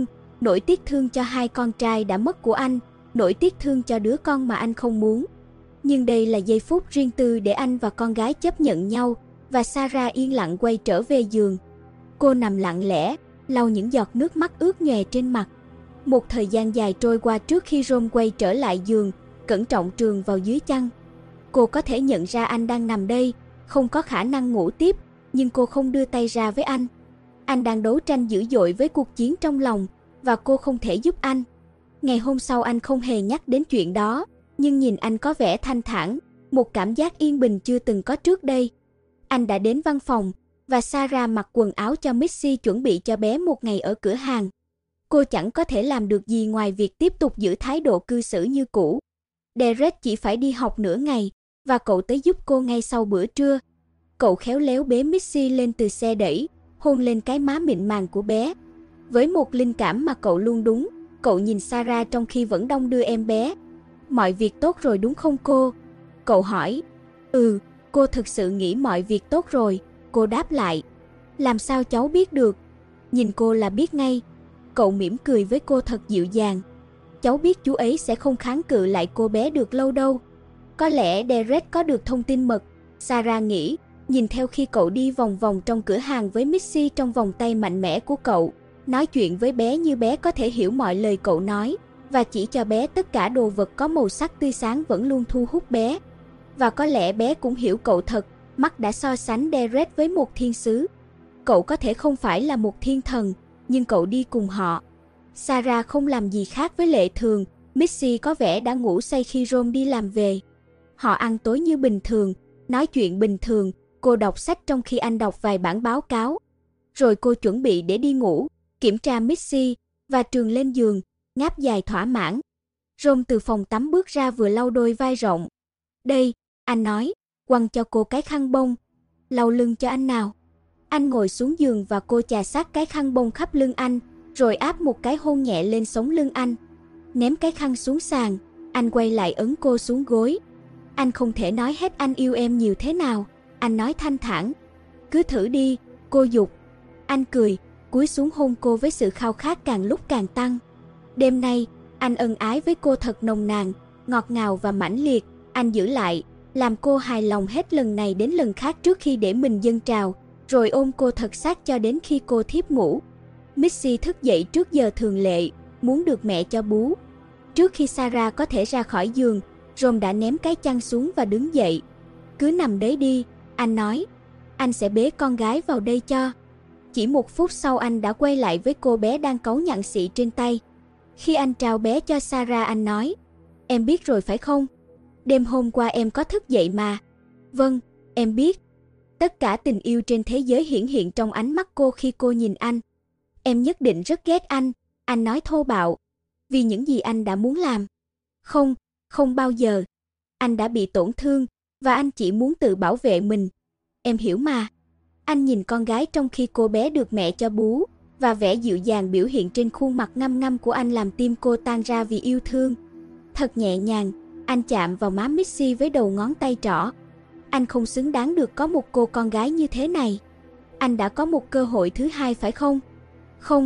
tiếc thương cho hai con trai đã mất của anh, nỗi tiếc thương cho đứa con mà anh không muốn. Nhưng đây là giây phút riêng tư để anh và con gái chấp nhận nhau, và Sarah yên lặng quay trở về giường. Cô nằm lặng lẽ, lau những giọt nước mắt ướt nhòe trên mặt. Một thời gian dài trôi qua trước khi Rom quay trở lại giường, cẩn trọng trườn vào dưới chăn. Cô có thể nhận ra anh đang nằm đây, không có khả năng ngủ tiếp, nhưng cô không đưa tay ra với anh. Anh đang đấu tranh dữ dội với cuộc chiến trong lòng, và cô không thể giúp anh. Ngày hôm sau anh không hề nhắc đến chuyện đó, nhưng nhìn anh có vẻ thanh thản, một cảm giác yên bình chưa từng có trước đây. Anh đã đến văn phòng, và Sarah mặc quần áo cho Missy chuẩn bị cho bé một ngày ở cửa hàng. Cô chẳng có thể làm được gì ngoài việc tiếp tục giữ thái độ cư xử như cũ. Derek chỉ phải đi học nửa ngày, và cậu tới giúp cô ngay sau bữa trưa. Cậu khéo léo bế Missy lên từ xe đẩy, hôn lên cái má mịn màng của bé. Với một linh cảm mà cậu luôn đúng, cậu nhìn Sarah trong khi vẫn đong đưa em bé. Mọi việc tốt rồi đúng không cô? Cậu hỏi. Ừ, cô thực sự nghĩ mọi việc tốt rồi, cô đáp lại. Làm sao cháu biết được? Nhìn cô là biết ngay. Cậu mỉm cười với cô thật dịu dàng. Cháu biết chú ấy sẽ không kháng cự lại cô bé được lâu đâu. Có lẽ Derek có được thông tin mật, Sarah nghĩ, nhìn theo khi cậu đi vòng vòng trong cửa hàng với Missy trong vòng tay mạnh mẽ của cậu, nói chuyện với bé như bé có thể hiểu mọi lời cậu nói, và chỉ cho bé tất cả đồ vật có màu sắc tươi sáng vẫn luôn thu hút bé. Và có lẽ bé cũng hiểu cậu thật, mắt đã so sánh Derek với một thiên sứ. Cậu có thể không phải là một thiên thần, nhưng cậu đi cùng họ. Sarah không làm gì khác với lệ thường, Missy có vẻ đã ngủ say khi Rom đi làm về. Họ ăn tối như bình thường, nói chuyện bình thường, cô đọc sách trong khi anh đọc vài bản báo cáo. Rồi cô chuẩn bị để đi ngủ, kiểm tra Missy, và trườn lên giường, ngáp dài thỏa mãn. Rom từ phòng tắm bước ra vừa lau đôi vai rộng. Đây, anh nói, quăng cho cô cái khăn bông. Lau lưng cho anh nào. Anh ngồi xuống giường và cô chà sát cái khăn bông khắp lưng anh, rồi áp một cái hôn nhẹ lên sống lưng anh. Ném cái khăn xuống sàn, anh quay lại ấn cô xuống gối. Anh không thể nói hết anh yêu em nhiều thế nào, anh nói thanh thản. Cứ thử đi, cô giục. Anh cười, cúi xuống hôn cô với sự khao khát càng lúc càng tăng. Đêm nay, anh ân ái với cô thật nồng nàn, ngọt ngào và mãnh liệt. Anh giữ lại, làm cô hài lòng hết lần này đến lần khác trước khi để mình dâng trào, rồi ôm cô thật sát cho đến khi cô thiếp ngủ. Missy thức dậy trước giờ thường lệ, muốn được mẹ cho bú. Trước khi Sarah có thể ra khỏi giường, Rom đã ném cái chăn xuống và đứng dậy. Cứ nằm đấy đi, anh nói. Anh sẽ bế con gái vào đây cho. Chỉ một phút sau anh đã quay lại với cô bé đang cáu nhặng xị trên tay. Khi anh trao bé cho Sarah anh nói, em biết rồi phải không? Đêm hôm qua em có thức dậy mà. Vâng, em biết. Tất cả tình yêu trên thế giới hiển hiện trong ánh mắt cô khi cô nhìn anh. Em nhất định rất ghét anh nói thô bạo. Vì những gì anh đã muốn làm. Không, không bao giờ. Anh đã bị tổn thương, và anh chỉ muốn tự bảo vệ mình. Em hiểu mà. Anh nhìn con gái trong khi cô bé được mẹ cho bú, và vẻ dịu dàng biểu hiện trên khuôn mặt ngăm ngăm của anh làm tim cô tan ra vì yêu thương. Thật nhẹ nhàng, anh chạm vào má Missy với đầu ngón tay trỏ. Anh không xứng đáng được có một cô con gái như thế này. Anh đã có một cơ hội thứ hai phải không? Không,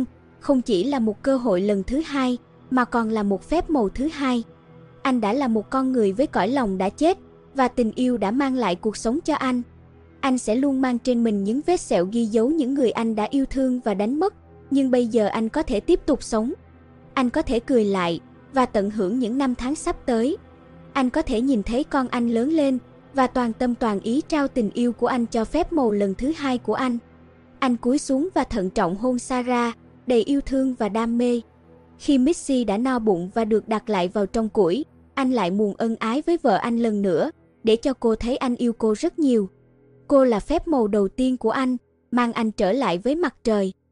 không chỉ là một cơ hội lần thứ hai, mà còn là một phép màu thứ hai. Anh đã là một con người với cõi lòng đã chết, và tình yêu đã mang lại cuộc sống cho anh. Anh sẽ luôn mang trên mình những vết sẹo ghi dấu những người anh đã yêu thương và đánh mất, nhưng bây giờ anh có thể tiếp tục sống. Anh có thể cười lại và tận hưởng những năm tháng sắp tới. Anh có thể nhìn thấy con anh lớn lên và toàn tâm toàn ý trao tình yêu của anh cho phép màu lần thứ hai của anh. Anh cúi xuống và thận trọng hôn Sarah, đầy yêu thương và đam mê. Khi Missy đã no bụng và được đặt lại vào trong củi, anh lại muốn ân ái với vợ anh lần nữa, để cho cô thấy anh yêu cô rất nhiều. Cô là phép màu đầu tiên của anh, mang anh trở lại với mặt trời.